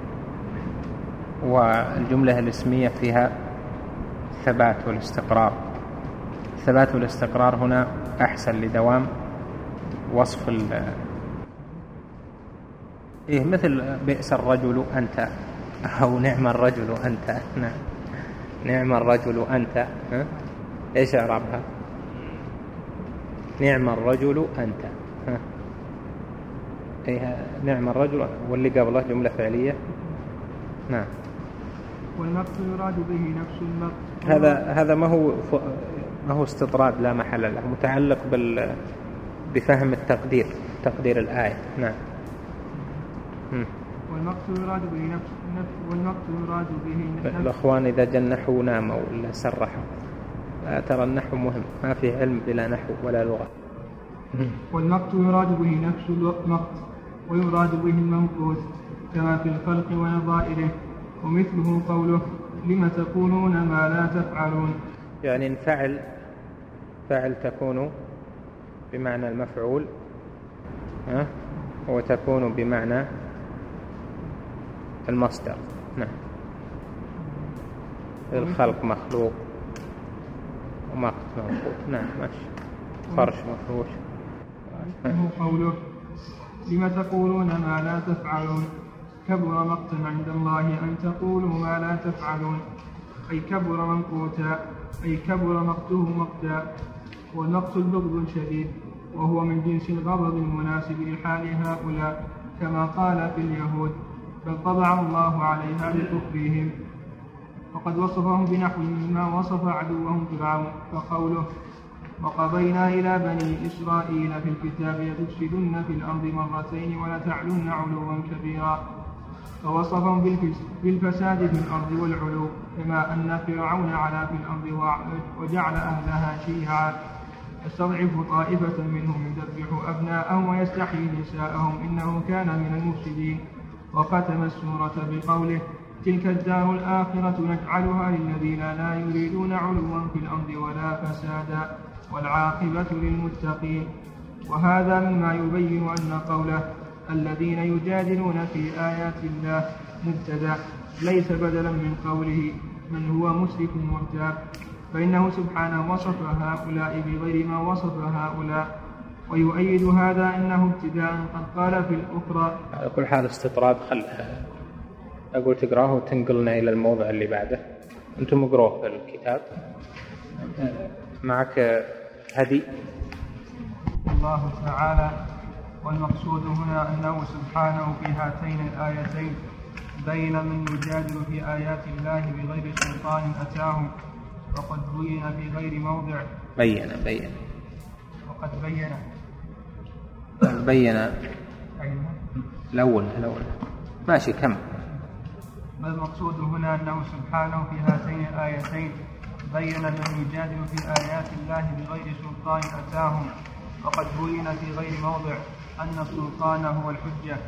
والجملة الاسمية فيها الثبات والاستقرار. الثبات والاستقرار هنا أحسن لدوام وصف مثل بئس الرجل أنت، أو نعم الرجل أنت. نعم الرجل أنت، إيش إعرابها؟ نعم الرجل أنت، نعم الرجل، واللي قبله جملة فعلية. نعم. والمقت يراد به نفس المقت. هذا ما هو استطراد لا محل له، متعلق بفهم التقدير، تقدير الآية. نعم. والمقت يراد به نفس والمقت يراد به نفس. الأخوان إذا جنحوا ناموا ولا سرحوا، ترى النحو مهم، ما فيه علم بلا نحو ولا لغة. والمقت يراد به نفس المقت، ويراد به المنقوص كما في الخلق ونظائره، ومثله قوله لم تقولون ما لا تفعلون. يعني فعل تكون بمعنى المفعول، وتكون بمعنى المصدر. نعم. الخلق مخلوق ومقت منقوط. نعم ماشي. فرش مفروش. قوله لم تقولون ما لا تفعلون، كبر مقتا عند الله أن تقولوا ما لا تفعلون، أي كبر منقوتا، أي كبر مقته مقتا. والمقت البغض الشديد، وهو من جنس الغضب المناسب لحال هؤلاء، كما قال في اليهود: بل طبع الله عليها بكفرهم. وقد وصفهم بنحو مما وصف عدوهم فرعون، فقوله: وقضينا إلى بني إسرائيل في الكتاب لتفسدن في الأرض مرتين ولتعلن علوا كبيرا. فوصفهم بالفساد في الأرض والعلو، كما أن فرعون علا في الأرض وجعل أهلها شيعا، يستضعف طائفة منهم يذبح أبناءهم ويستحيي نساءهم، إنه كان من المفسدين. وختم السورة بقوله: تلك الدار الآخرة نجعلها للذين لا يريدون علوا في الأرض ولا فسادا والعاقبة للمتقين. وهذا مما يبين أن قوله الذين يجادلون في آيات الله مبتدأ ليس بدلا من قوله من هو مسرف مرتاب، فإنه سبحانه وصف هؤلاء بغير ما وصف هؤلاء. ويؤيد هذا أنه ابتداء قد قال في الأخرى. على كل حال استطراد خلها أقول تقراه وتنقلنا إلى الموضع اللي بعده. أنتم اقروه في الكتاب. معك هدي. الله تعالى: والمقصود هنا أنه سبحانه في هاتين الآيتين بين من يجادل في آيات الله بغير سلطان أتاهم، وقد بين في غير موضع. بين وقد بين الأول ماشي كم. والمقصود هنا أنه سبحانه في هاتين الآيتين بين من يجادل في آيات الله بغير سلطان أتاهم، وقد بين في غير موضع أن السلطان هو الحجة.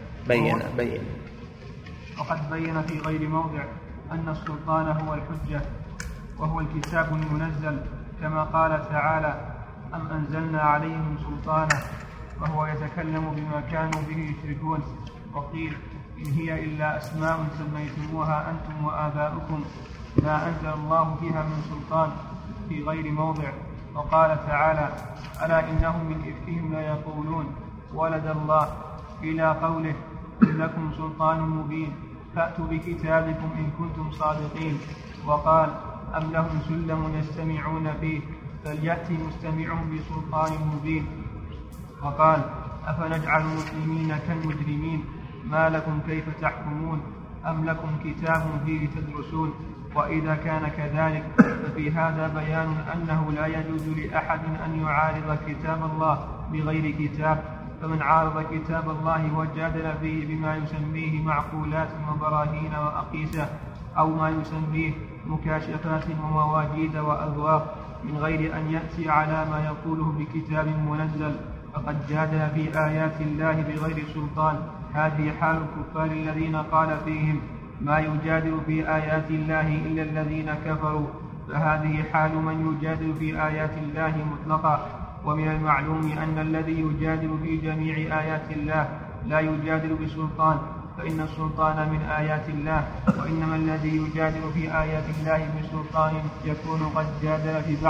وقد بين في غير موضع أن السلطان هو الحجة وهو الكتاب المنزل، كما قال تعالى: أم أنزلنا عليهم سلطانا، وهو يتكلم بما كانوا به يشركون. وقيل: إن هي إلا أسماء سميتموها أنتم وآباؤكم ما أنزل الله فيها من سلطان، في غير موضع. وقال تعالى: ألا إنهم من إفكهم ليقولون ولد الله، إلى قوله: إن لكم سلطان مبين فأتوا بكتابكم إن كنتم صادقين. وقال: أم لهم سلم يستمعون فيه فليأتي مستمعهم بسلطان مبين. وقال: أفنجعل المسلمين كالمجرمين ما لكم كيف تحكمون أم لكم كتاب فيه تدرسون. وإذا كان كذلك ففي هذا بيان أنه لا يجوز لأحد أن يعارض كتاب الله بغير كتاب، فمن عارض كتاب الله وجادل فيه بما يسميه معقولات وبراهين وأقيسة أو ما يسميه مكاشفات ومواجيد وأذواق من غير أن يأتي على ما يقوله بكتاب منزل فقد جادل في آيات الله بغير سلطان. هذه حال الكفار الذين قال فيهم: ما يجادل في آيات الله إلا الذين كفروا. فهذه حال من يجادل في آيات الله مطلقا. ومن المعلوم أن الذي يجادل في جميع آيات الله لا يجادل بسلطان، فإن السلطان من آيات الله، وإنما الذي يجادل في آيات الله بسلطان يكون قد جادل في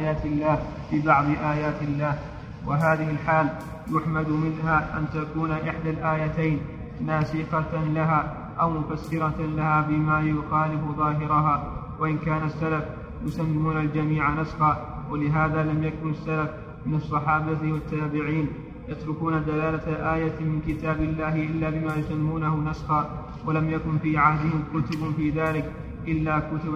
بعض آيات الله وهذه الحال يحمد منها أن تكون إحدى الآيتين ناسخة لها أو مفسرة لها بما يخالف ظاهرها، وإن كان السلف يسمون الجميع نسخا، ولهذا لم يكن السلف من الصحابة والتابعين يتركون دلالة آية من كتاب الله إلا بما يسمونه نسخا، ولم يكن في عهدهم كتب في ذلك إلا كتب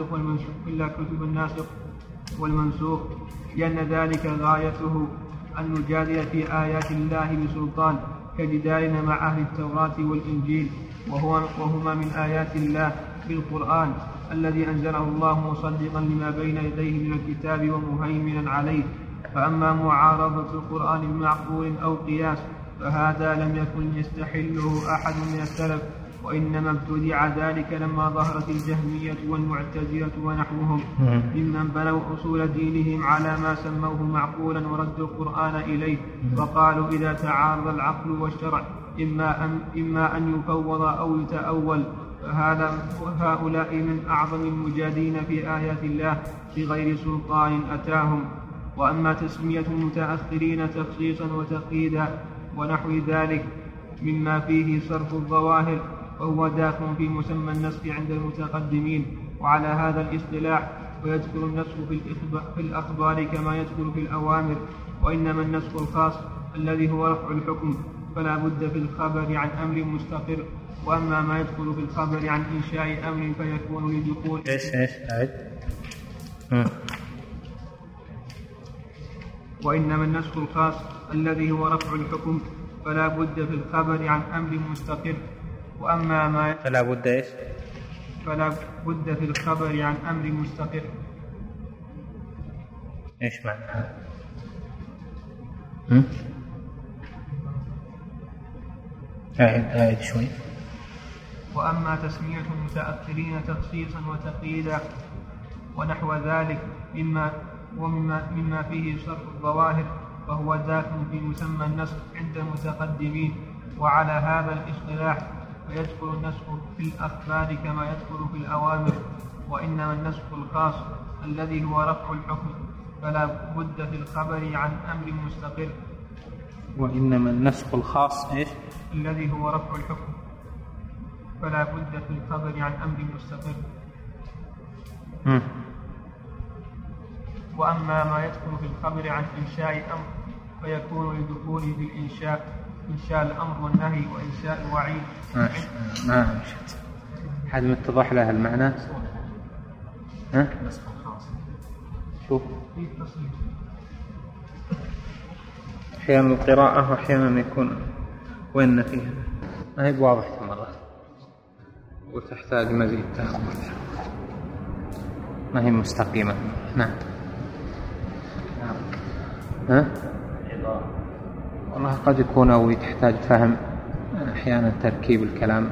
الناسخ والمنسوخ، لأن ذلك غايته أن نجادل في آيات الله بسلطان كجدالنا مع أهل التوراة والإنجيل، وهما من آيات الله بالقرآن الذي أنزله الله مصدقا لما بين يديه من الكتاب ومهيمنا عليه. فأما معارضة القرآن بمعقول أو قياس فهذا لم يكن يستحله أحد من السلف، وإنما ابتدع ذلك لما ظهرت الجهمية والمعتزلة ونحوهم ممن بنوا أصول دينهم على ما سموه معقولا وردوا القرآن إليه، وقالوا إذا تعارض العقل والشرع إما أن يفوض أو يتأول، فهؤلاء من أعظم المجادين في آيات الله بغير سلطان أتاهم. وأما تسمية المتأخرين تخصيصا وتقييدا ونحو ذلك مما فيه صرف الظواهر وهو داخل في مسمى النسخ عند المتقدمين. وعلى هذا الاصطلاح ويدخل النسخ في الأخبار كما يدخل في الأوامر. وإنما النسخ الخاص الذي هو رفع الحكم فلا بد في الخبر عن أمر مستقر. وأما ما يدخل في الخبر عن إنشاء أمر فيكون لدخول وإنما النسخ الخاص الذي هو رفع الحكم فلا بد في الخبر عن أمر مستقر. وأما ما فلا بد فلا بد في الخبر عن أمر مستقر. إيش معنى؟ أعد شوي. وأما تسمية المتأخرين تخصيصا وتقييدا ونحو ذلك مما فيه صرف الظواهر فهو داخل في مسمى النسخ عند المتقدمين. وعلى هذا الاصطلاح فيدخل النسخ في الأخبار كما يدخل في الأوامر. وإنما النسخ الخاص الذي هو رفع الحكم فلا بد في الخبر عن أمر مستقر. وإنما النسخ الخاص الذي هو رفع الحكم فلا بد في الخبر عن أمر مستقر. وأما ما يدخل في الخبر عن إنشاء أمر فيكون لدخوله في الإنشاء إنشاء الأمر والنهي وإنشاء الوعيد. ما حد متضح له المعنى؟ شوف أحيانا القراءة وأحيانا يكون وين فيها ما هي واضحة مرة وتحتاج مزيد تأخذ ما هي مستقيمة. نعم. والله قد يكون أو تحتاج فهم أحيانا تركيب الكلام.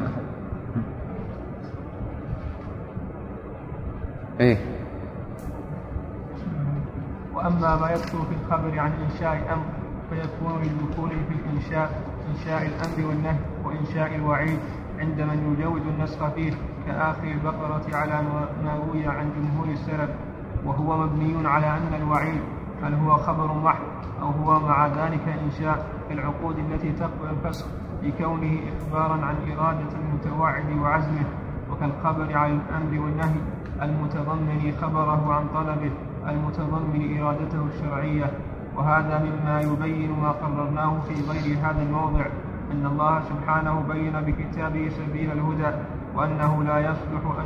وأما ما يدخل في الخبر عن إنشاء أمر فيكون للدخول في إنشاء الأمر والنهي وإنشاء الوعيد عند من يجوز النسخ فيه كآخر البقرة على ما روي عن جمهور السلف. وهو مبني على أن الوعيد هل هو خبر محض أو هو مع ذلك إنشاء كالعقود التي تقبل الفسخ بكونه إخبارا عن إرادة المتوعد وعزمه، وكالخبر عن الأمر والنهي المتضمن خبره عن طلبه المتضمن إرادته الشرعية. وهذا مما يبين ما قررناه في غير هذا الموضع أن الله سبحانه بين بكتابه سبيل الهدى وأنه لا يصلح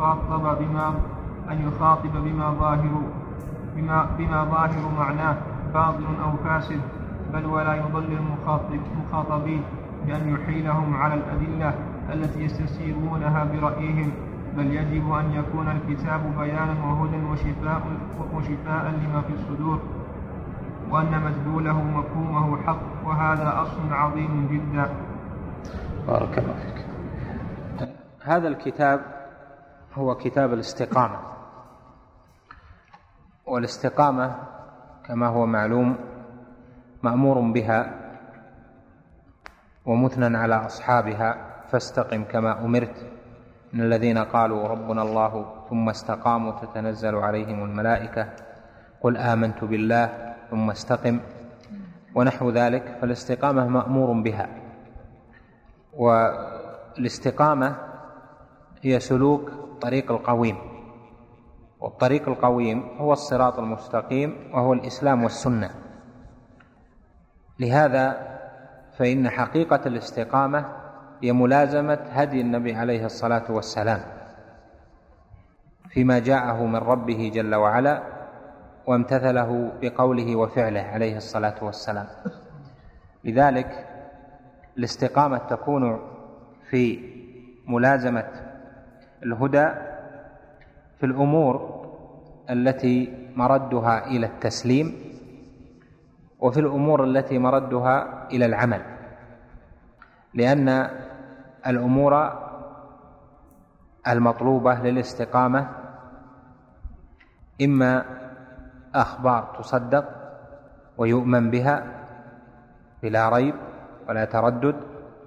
أن يخاطب بما ظاهر معناه باطل أو فاسد، بل ولا يضل المخاطبين بأن يحيلهم على الأدلة التي يستسيغونها برأيهم، بل يجب أن يكون الكتاب بيانا وهدى وشفاء لما في الصدور، وأن مدلوله مفهومه حق، وهذا أصل عظيم جدا. بارك الله فيك. هذا الكتاب هو كتاب الاستقامة، والاستقامة كما هو معلوم مأمور بها ومثنى على أصحابها، فاستقم كما أمرت إن الذين قالوا ربنا الله ثم استقاموا تتنزل عليهم الملائكة قل آمنت بالله ثم استقم ونحو ذلك. فالاستقامة مأمور بها، والاستقامة هي سلوك طريق القويم، والطريق القويم هو الصراط المستقيم وهو الإسلام والسنة. لهذا فإن حقيقة الاستقامة هي ملازمة هدي النبي عليه الصلاة والسلام فيما جاءه من ربه جل وعلا وامتثله بقوله وفعله عليه الصلاة والسلام. لذلك الاستقامة تكون في ملازمة الهدى في الأمور التي مردها إلى التسليم، وفي الأمور التي مردها إلى العمل، لأن الأمور المطلوبة للاستقامة إما أخبار تصدق ويؤمن بها بلا ريب ولا تردد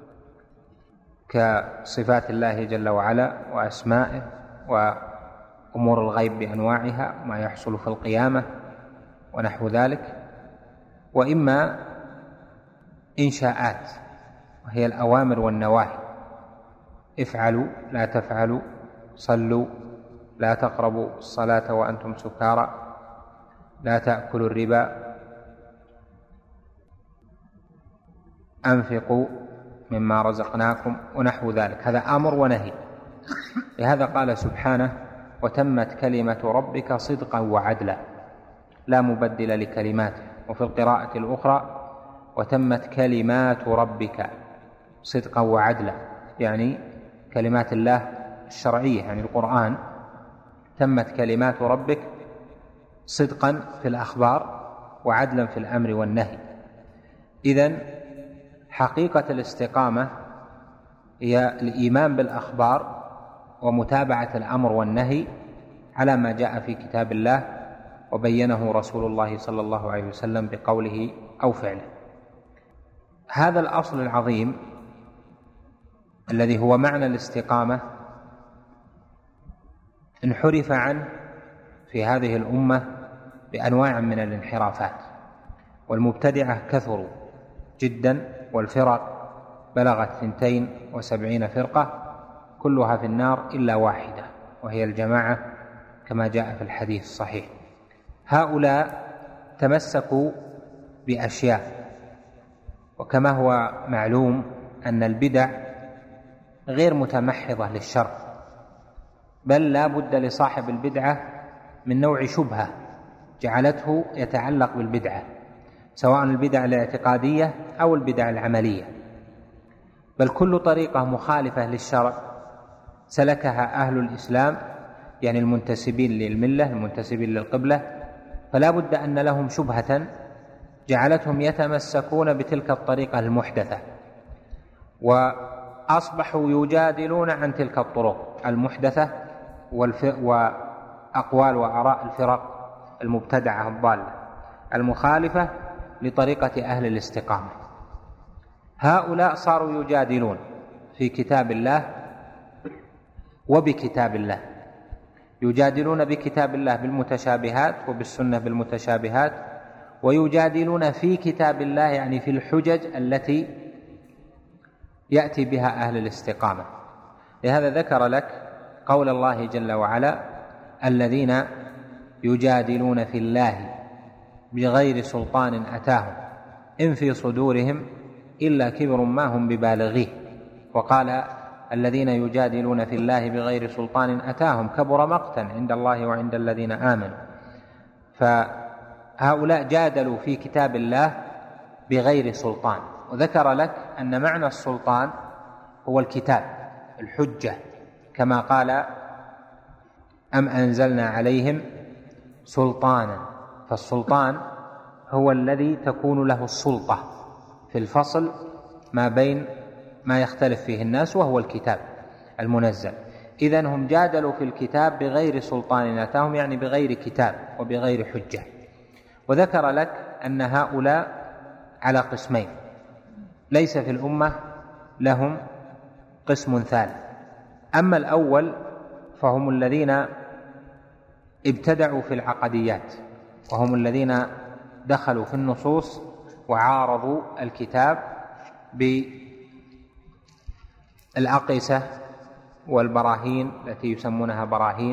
كصفات الله جل وعلا وأسمائه وأمور الغيب بأنواعها وما يحصل في القيامة ونحو ذلك، وإما إنشاءات وهي الأوامر والنواهي، افعلوا لا تفعلوا، صلوا لا تقربوا الصلاة وأنتم سكارى، لا تأكلوا الربا، أنفقوا مما رزقناكم ونحو ذلك. هذا أمر ونهي. لهذا قال سبحانه: وتمت كلمة ربك صدقا وعدلا لا مبدل لكلماته. وفي القراءة الأخرى: وتمت كلمات ربك صدقا وعدلا، يعني كلمات الله الشرعية، يعني القرآن. تمت كلمات ربك صدقا في الأخبار وعدلا في الأمر والنهي. إذن حقيقة الاستقامة هي الإيمان بالأخبار ومتابعة الأمر والنهي على ما جاء في كتاب الله وبينه رسول الله صلى الله عليه وسلم بقوله أو فعله. هذا الأصل العظيم الذي هو معنى الاستقامة انحرف عنه في هذه الأمة بأنواع من الانحرافات، والمبتدعة كثروا جدا، والفرق بلغت 72 فرقة كلها في النار إلا واحدة، وهي الجماعة كما جاء في الحديث الصحيح. هؤلاء تمسكوا بأشياء، وكما هو معلوم أن البدع غير متمحضة للشرع، بل لا بد لصاحب البدعة من نوع شبهة جعلته يتعلق بالبدعة، سواء البدع الاعتقادية أو البدع العملية، بل كل طريقة مخالفة للشرع سلكها أهل الإسلام، يعني المنتسبين للملة المنتسبين للقبلة، فلا بد أن لهم شبهة جعلتهم يتمسكون بتلك الطريقة المحدثة، وأصبحوا يجادلون عن تلك الطرق المحدثة وأقوال وآراء الفرق المبتدعة الضالة المخالفة لطريقة أهل الاستقامة. هؤلاء صاروا يجادلون في كتاب الله وبكتاب الله، يجادلون بكتاب الله بالمتشابهات وبالسنة بالمتشابهات، ويجادلون في كتاب الله يعني في الحجج التي يأتي بها أهل الاستقامة. لهذا ذكر لك قول الله جل وعلا: الذين يجادلون في الله بغير سلطان أتاهم إن في صدورهم إلا كبر ما هم ببالغيه. وقال: الذين يجادلون في الله بغير سلطان أتاهم كبر مقتا عند الله وعند الذين آمنوا. فهؤلاء جادلوا في كتاب الله بغير سلطان، وذكر لك أن معنى السلطان هو الكتاب الحجة، كما قال: أم أنزلنا عليهم سلطانا. فالسلطان هو الذي تكون له السلطة في الفصل ما بين ما يختلف فيه الناس، وهو الكتاب المنزل. إذن هم جادلوا في الكتاب بغير سلطان أتاهم، يعني بغير كتاب وبغير حجة. وذكر لك أن هؤلاء على قسمين، ليس في الأمة لهم قسم ثالث. أما الأول فهم الذين ابتدعوا في العقديات، وهم الذين دخلوا في النصوص وعارضوا الكتاب بالأقيسة والبراهين التي يسمونها براهين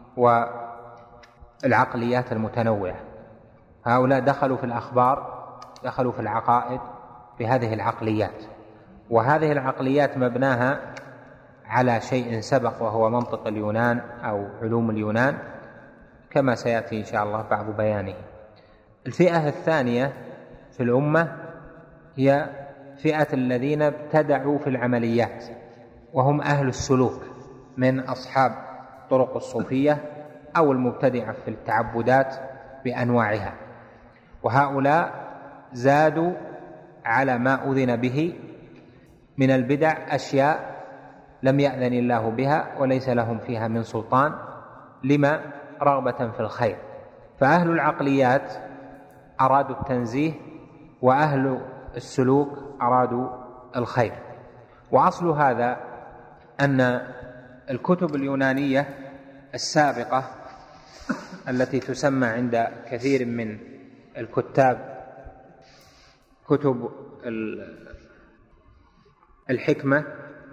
والعقليات المتنوعة. هؤلاء دخلوا في الأخبار، دخلوا في العقائد بهذه العقليات، وهذه العقليات مبناها على شيء سبق وهو منطق اليونان أو علوم اليونان، كما سيأتي إن شاء الله بعض بيانه. الفئة الثانية في الأمة هي فئة الذين ابتدعوا في العمليات، وهم أهل السلوك من أصحاب طرق الصوفية أو المبتدعة في التعبدات بأنواعها. وهؤلاء زادوا على ما أذن به من البدع أشياء لم يأذن الله بها وليس لهم فيها من سلطان، لما رغبة في الخير. فأهل العقليات أرادوا التنزيه، وأهل السلوك أرادوا الخير. وأصل هذا أن الكتب اليونانية السابقة التي تسمى عند كثير من الكتاب كتب الحكمة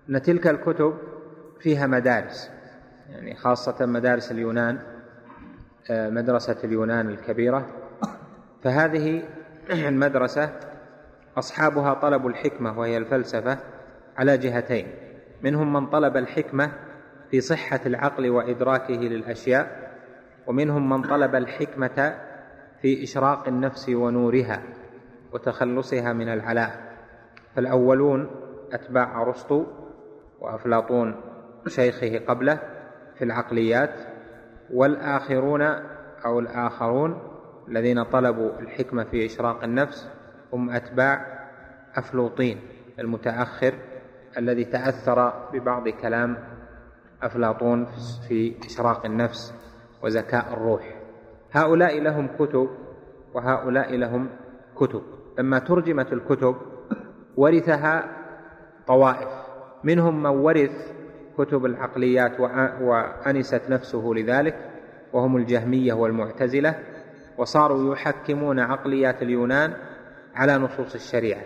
أن تلك الكتب فيها مدارس، يعني خاصة مدارس اليونان، مدرسة اليونان الكبيرة، فهذه المدرسة أصحابها طلبوا الحكمة وهي الفلسفة على جهتين، منهم من طلب الحكمة في صحة العقل وإدراكه للأشياء، ومنهم من طلب الحكمة في إشراق النفس ونورها وتخلصها من العلاء. فالأولون أتباع أرسطو وأفلاطون شيخه قبله في العقليات، والآخرون أو الآخرون الذين طلبوا الحكمة في إشراق النفس هم أتباع أفلاطين المتأخر الذي تأثر ببعض كلام أفلاطون في إشراق النفس وزكاء الروح. هؤلاء لهم كتب وهؤلاء لهم كتب. لما ترجمت الكتب ورثها طوائف، منهم من ورث كتب العقليات وأنست نفسه لذلك، وهم الجهمية والمعتزلة، وصاروا يحكمون عقليات اليونان على نصوص الشريعة،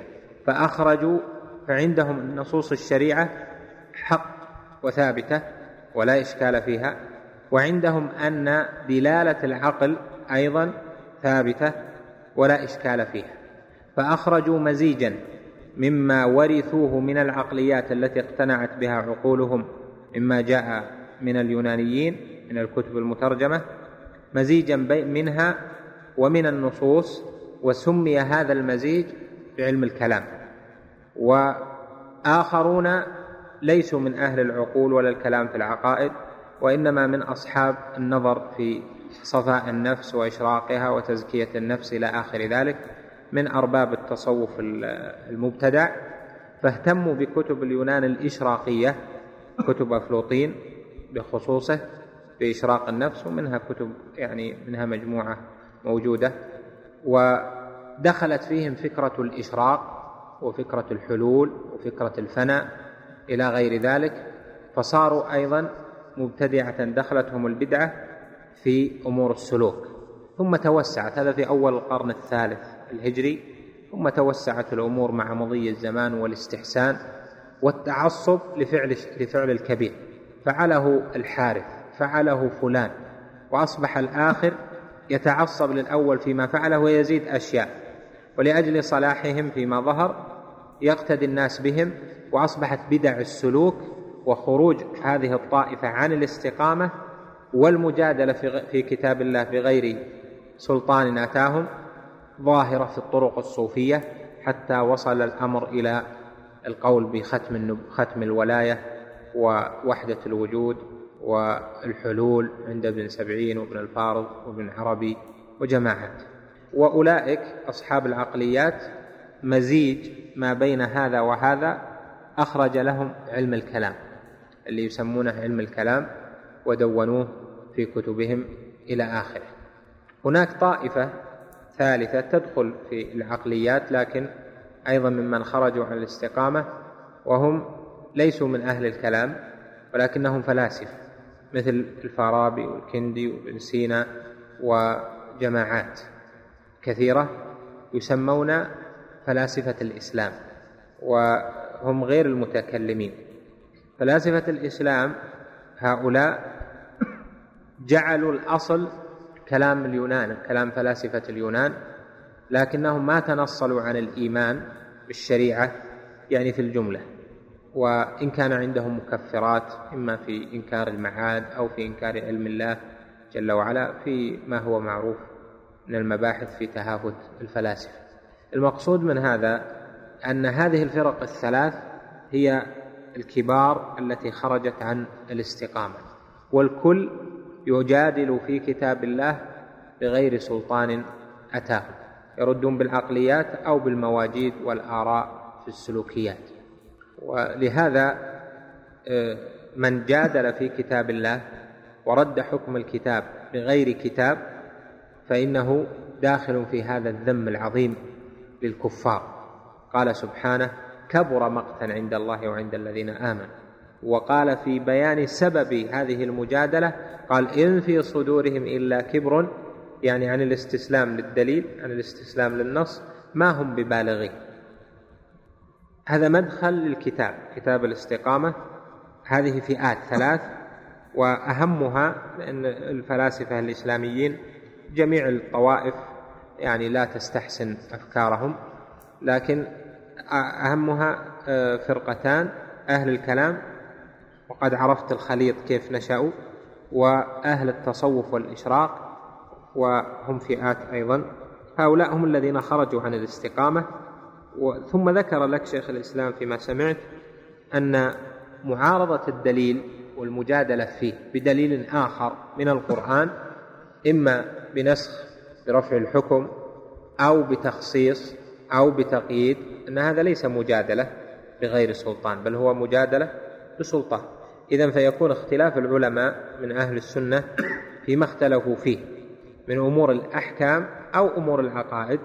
فعندهم نصوص الشريعة حق وثابتة ولا إشكال فيها، وعندهم أن دلالة العقل أيضا ثابتة ولا إشكال فيها، فأخرجوا مزيجا مما ورثوه من العقليات التي اقتنعت بها عقولهم مما جاء من اليونانيين من الكتب المترجمة، مزيجا منها ومن النصوص، وسمي هذا المزيج بعلم الكلام. وآخرون ليسوا من أهل العقول ولا الكلام في العقائد، وإنما من أصحاب النظر في صفاء النفس وإشراقها وتزكية النفس إلى آخر ذلك، من أرباب التصوف المبتدع، فاهتموا بكتب اليونان الإشراقية، كتب أفلاطين بخصوصه بإشراق النفس، ومنها كتب يعني منها مجموعة موجودة، ودخلت فيهم فكرة الإشراق وفكرة الحلول وفكرة الفناء إلى غير ذلك، فصاروا أيضا مبتدعة، دخلتهم البدعة في أمور السلوك. ثم توسعت، هذا في أول القرن الثالث الهجري، ثم توسعت الأمور مع مضي الزمان والاستحسان والتعصب لفعل الكبير، فعله الحارث، فعله فلان، وأصبح الآخر يتعصب للأول فيما فعله ويزيد أشياء، ولأجل صلاحهم فيما ظهر يقتدي الناس بهم، وأصبحت بدع السلوك وخروج هذه الطائفة عن الاستقامة والمجادلة في كتاب الله بغير سلطان أتاهم ظاهرة في الطرق الصوفية، حتى وصل الأمر إلى القول بختم الولاية ووحدة الوجود والحلول عند ابن سبعين وابن الفارض وابن عربي وجماعات. وأولئك أصحاب العقليات مزيج ما بين هذا وهذا، أخرج لهم علم الكلام اللي يسمونه علم الكلام ودونوه في كتبهم إلى آخره. هناك طائفة ثالثة تدخل في العقليات لكن أيضا ممن خرجوا عن الاستقامة، وهم ليسوا من أهل الكلام ولكنهم فلاسفة مثل الفارابي والكندي وابن سينا وجماعات كثيرة يسمون فلاسفة الإسلام، وهم غير المتكلمين. فلاسفة الإسلام هؤلاء جعلوا الأصل كلام اليونان، كلام فلاسفة اليونان، لكنهم ما تنصلوا عن الإيمان بالشريعة يعني في الجملة، وإن كان عندهم مكفرات إما في إنكار المعاد أو في إنكار علم الله جل وعلا في ما هو معروف من المباحث في تهافت الفلاسفة. المقصود من هذا أن هذه الفرق الثلاث هي الكبار التي خرجت عن الاستقامة، والكل يجادل في كتاب الله بغير سلطان أتاه، يردون بالعقليات أو بالمواجيد والآراء في السلوكيات. ولهذا من جادل في كتاب الله ورد حكم الكتاب بغير كتاب فإنه داخل في هذا الذم العظيم للكفار. قال سبحانه: كبر مقتا عند الله وعند الذين آمنوا. وقال في بيان سبب هذه المجادلة قال: إن في صدورهم إلا كبر، يعني عن الاستسلام للدليل، عن الاستسلام للنص، ما هم ببالغين. هذا مدخل للكتاب، كتاب الاستقامة. هذه فئات 3، وأهمها أن الفلاسفة الإسلاميين جميع الطوائف يعني لا تستحسن أفكارهم، لكن أهمها فرقتان: أهل الكلام، وقد عرفت الخليط كيف نشأوا، وأهل التصوف والإشراق، وهم فئات أيضا. هؤلاء هم الذين خرجوا عن الاستقامة. ثم ذكر لك شيخ الإسلام فيما سمعت أن معارضة الدليل والمجادلة فيه بدليل آخر من القرآن، إما بنسخ برفع الحكم أو بتخصيص أو بتقييد، أن هذا ليس مجادلة بغير سلطان، بل هو مجادلة بسلطان. إذن فيكون اختلاف العلماء من أهل السنة فيما اختلفوا فيه من أمور الأحكام أو أمور العقائد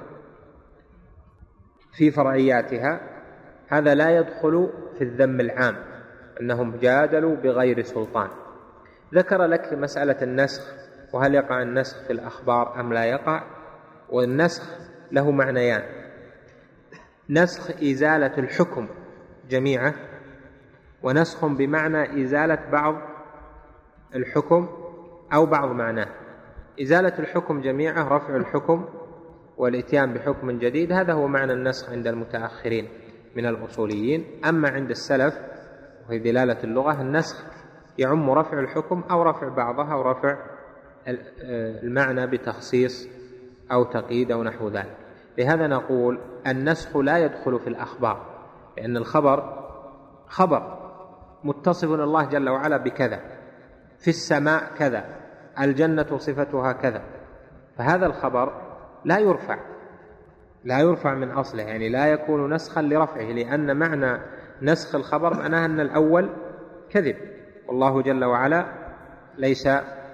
في فرعياتها، هذا لا يدخل في الذم العام أنهم جادلوا بغير سلطان. ذكر لك مسألة النسخ، وهل يقع النسخ في الأخبار أم لا يقع. والنسخ له معنيان: نسخ إزالة الحكم جميعه، ونسخ بمعنى إزالة بعض الحكم أو بعض معناه. إزالة الحكم جميعه رفع الحكم والإتيان بحكم جديد، هذا هو معنى النسخ عند المتأخرين من الأصوليين. أما عند السلف وهي دلالة اللغة، النسخ يعم رفع الحكم أو رفع بعضها أو رفع المعنى بتخصيص أو تقييد أو نحو ذلك. لهذا نقول النسخ لا يدخل في الأخبار، لأن الخبر خبر متصف الله جل وعلا بكذا، في السماء كذا، الجنة صفتها كذا، فهذا الخبر لا يرفع من أصله، يعني لا يكون نسخا لرفعه، لأن معنى نسخ الخبر معناه أن الأول كذب، والله جل وعلا ليس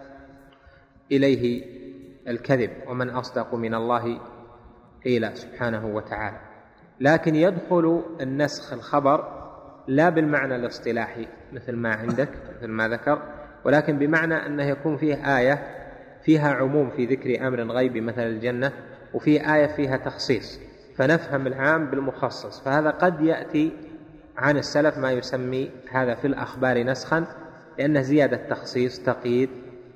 إليه الكذب، ومن أصدق من الله قيلا سبحانه وتعالى. لكن يدخل النسخ الخبر لا بالمعنى الاصطلاحي مثل ما عندك مثل ما ذكر، ولكن بمعنى أنه يكون فيه آية فيها عموم في ذكر أمر غيبي مثل الجنة، وفي آية فيها تخصيص، فنفهم العام بالمخصص. فهذا قد يأتي عن السلف ما يسمي هذا في الأخبار نسخا، لأنه زيادة تخصيص تقييد،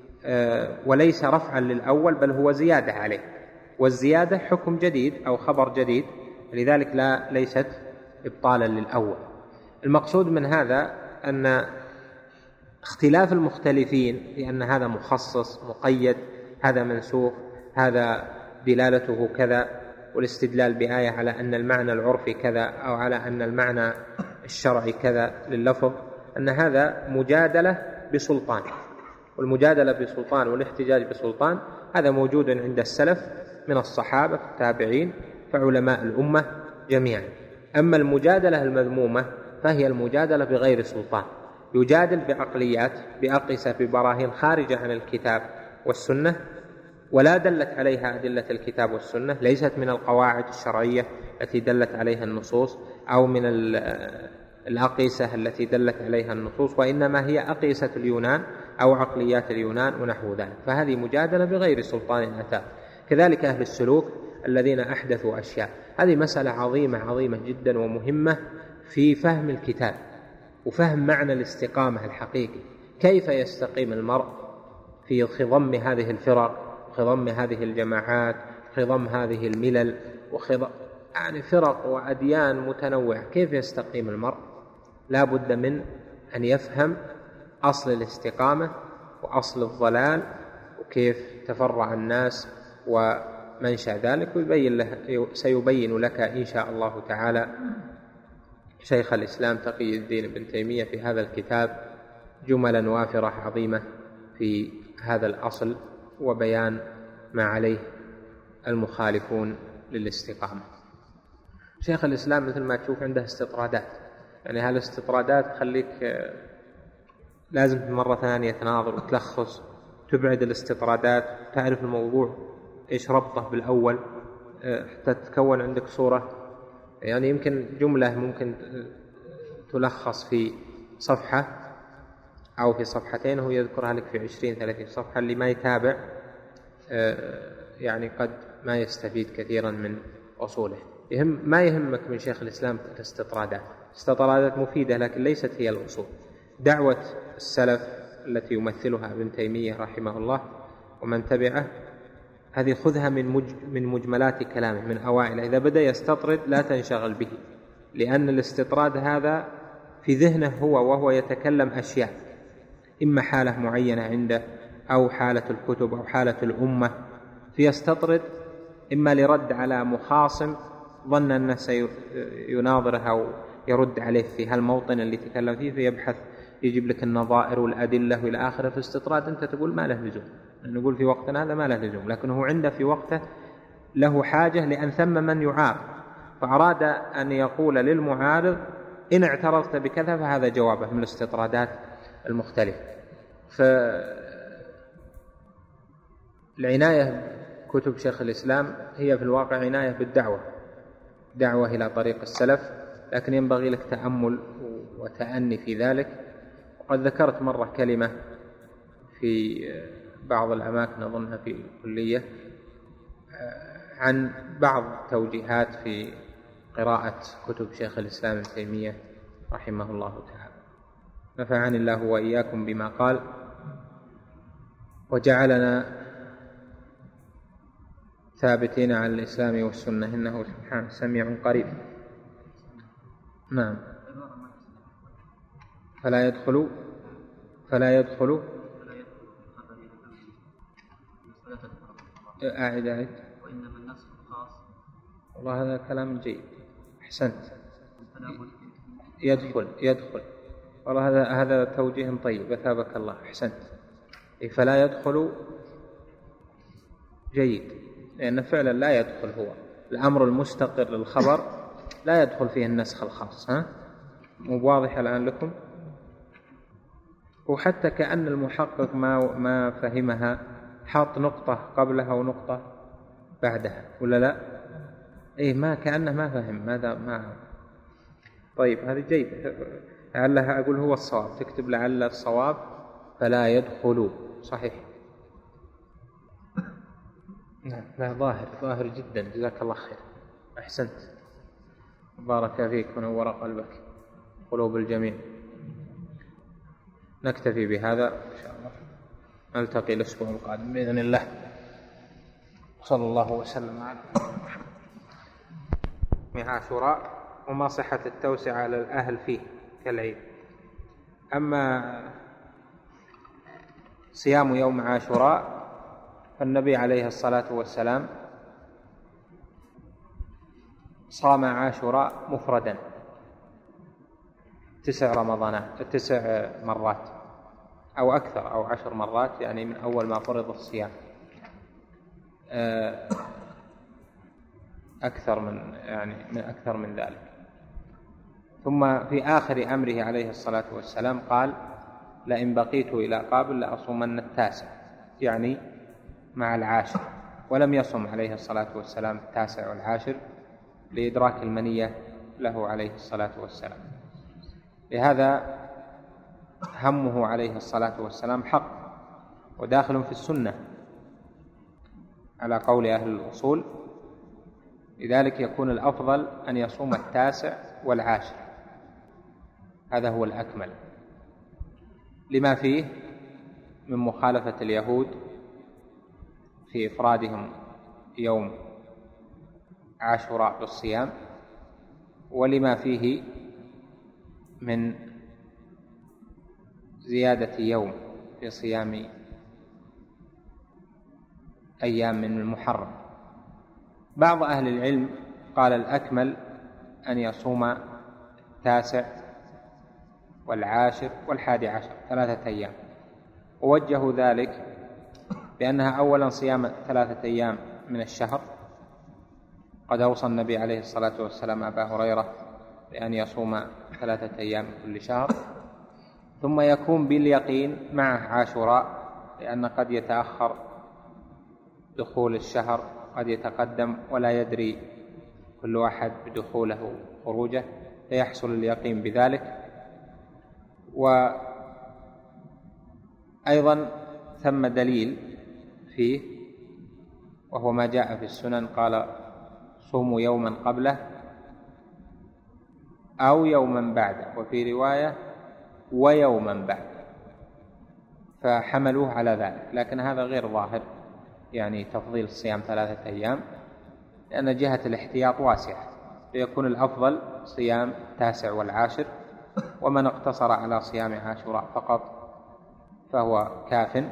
وليس رفعا للأول بل هو زيادة عليه، والزيادة حكم جديد أو خبر جديد، لذلك ليست إبطالا للأول. المقصود من هذا أن اختلاف المختلفين لأن هذا مخصص مقيد، هذا منسوخ، هذا دلالته كذا، والاستدلال بآية على أن المعنى العرفي كذا أو على أن المعنى الشرعي كذا لللفظ، أن هذا مجادلة بسلطان، والمجادلة بسلطان والاحتجاج بسلطان هذا موجود عند السلف من الصحابة التابعين فعلماء الأمة جميعا. أما المجادلة المذمومة فهي المجادلة بغير سلطان، يجادل بعقليات بأقيسة ببراهين خارجة عن الكتاب والسنة، ولا دلت عليها أدلة الكتاب والسنة، ليست من القواعد الشرعية التي دلت عليها النصوص أو من الأقيسة التي دلت عليها النصوص، وإنما هي أقيسة اليونان أو عقليات اليونان ونحو ذلك، فهذه مجادلة بغير سلطان أتى. كذلك أهل السلوك الذين أحدثوا أشياء، هذه مسألة عظيمة جدا ومهمة في فهم الكتاب وفهم معنى الاستقامة الحقيقي، كيف يستقيم المرء في خضم هذه الفرق، خضم هذه الجماعات، خضم هذه الملل، يعني فرق وأديان متنوعة، كيف يستقيم المرء؟ لا بد من أن يفهم أصل الاستقامة وأصل الضلال وكيف تفرع الناس ومنشأ ذلك، سيبين لك إن شاء الله تعالى شيخ الإسلام تقي الدين ابن تيمية في هذا الكتاب جملا وافرة عظيمة في هذا الأصل وبيان ما عليه المخالفون للاستقامة. شيخ الإسلام مثل ما تشوف عنده استطرادات، يعني هالاستطرادات تخليك لازم مرة ثانية تناظر وتلخص، تبعد الاستطرادات، تعرف الموضوع إيش ربطه بالأول حتى تتكون عندك صورة. يعني يمكن جملة ممكن تلخص في صفحة أو في صفحتين، هو يذكرها لك في 20-30 صفحة. اللي ما يتابع يعني قد ما يستفيد كثيرا من أصوله. ما يهمك من شيخ الإسلام الاستطرادات. استطرادات مفيدة لكن ليست هي الأصول. دعوة السلف التي يمثلها ابن تيمية رحمه الله ومن تبعه هذه خذها من مجملات كلامه من أوائله. إذا بدأ يستطرد لا تنشغل به، لأن الاستطراد هذا في ذهنه هو وهو يتكلم أشياء، إما حالة معينة عنده أو حالة الكتب أو حالة الأمة، فيستطرد إما لرد على مخاصم ظن أنه سيناظره أو يرد عليه في هالموطن اللي تكلم فيه، فيبحث يجيب لك النظائر والأدلة وإلى آخره. في استطراد أنت تقول ما له لزوم، نقول في وقتنا هذا ما له لزوم، لكنه عنده في وقته له حاجة لأن ثم من يعارض، فأراد أن يقول للمعارض إن اعترضت بكذا فهذا جوابه من الاستطرادات المختلفة. فالعناية كتب شيخ الإسلام هي في الواقع عناية بالدعوة، دعوة إلى طريق السلف، لكن ينبغي لك تأمل وتأني في ذلك. وقد ذكرت مرة كلمة في بعض الأماكن أظنها في الكلية عن بعض توجيهات في قراءة كتب شيخ الإسلام ابن تيمية رحمه الله تعالى. نفعني الله وإياكم بما قال وجعلنا ثابتين على الإسلام والسنة إنه سبحانه سميع قريب. نعم. فلا يدخلوا أعد وإنما النسخ الخاص. والله هذا كلام جيد، أحسنت. يدخل والله هذا توجيه طيب، أثابك الله، أحسنت. فلا يدخل جيد، لأن فعلا لا يدخل، هو الأمر المستقر للخبر لا يدخل فيه النسخ الخاص. مو واضح الآن لكم؟ وحتى كأن المحقق ما فهمها، حط نقطة قبلها ونقطة بعدها ولا لا؟ ما كأنه ما فهم ماذا ما. طيب هذا جيد، لعلها أقول هو الصواب، تكتب لعل الصواب فلا يدخلوا، صحيح. نعم، لا ظاهر جدا، جزاك الله خير، أحسنت، بارك فيك ونور قلبك قلوب الجميع. نكتفي بهذا إن شاء الله، نلتقي الأسبوع القادم بإذن الله. صلى الله وسلم على عاشوراء وما صحة التوسعة على الأهل فيه كالعيد. أما صيام يوم عاشوراء فالنبي عليه الصلاة والسلام صام عاشوراء مفردا 9 مرات أو أكثر أو 10 مرات، يعني من أول ما فرض الصيام، أكثر من ذلك. ثم في آخر أمره عليه الصلاة والسلام قال لئن بقيت إلى قابل لأصومن 9، يعني مع 10، ولم يصم عليه الصلاة والسلام 9 و10 لإدراك المنية له عليه الصلاة والسلام. لهذا همه عليه الصلاة والسلام حق وداخل في السنة على قول أهل الأصول، لذلك يكون الأفضل أن يصوم 9 و10، هذا هو الأكمل، لما فيه من مخالفة اليهود في إفرادهم يوم عاشوراء بالصيام، ولما فيه من زيادة يوم في صيام أيام من المحرم. بعض أهل العلم قال الأكمل أن يصوم 9 و10 و11، 3 أيام، ووجهوا ذلك بأنها أولا صيام 3 أيام من الشهر، قد أوصى النبي عليه الصلاة والسلام أبا هريرة بأن يصوم 3 أيام كل شهر، ثم يكون باليقين مع عاشوراء، لأن قد يتأخر دخول الشهر قد يتقدم ولا يدري كل واحد بدخوله خروجه، فيحصل اليقين بذلك. وأيضا ثم دليل فيه وهو ما جاء في السنن، قال صوموا يوما قبله أو يوما بعده، وفي رواية ويوما بعده، فحملوه على ذلك. لكن هذا غير ظاهر، يعني تفضيل الصيام 3 أيام، لأن جهة الاحتياط واسعة، فيكون الأفضل صيام 9 والعاشر، ومن اقتصر على صيام عاشوراء فقط فهو كاف.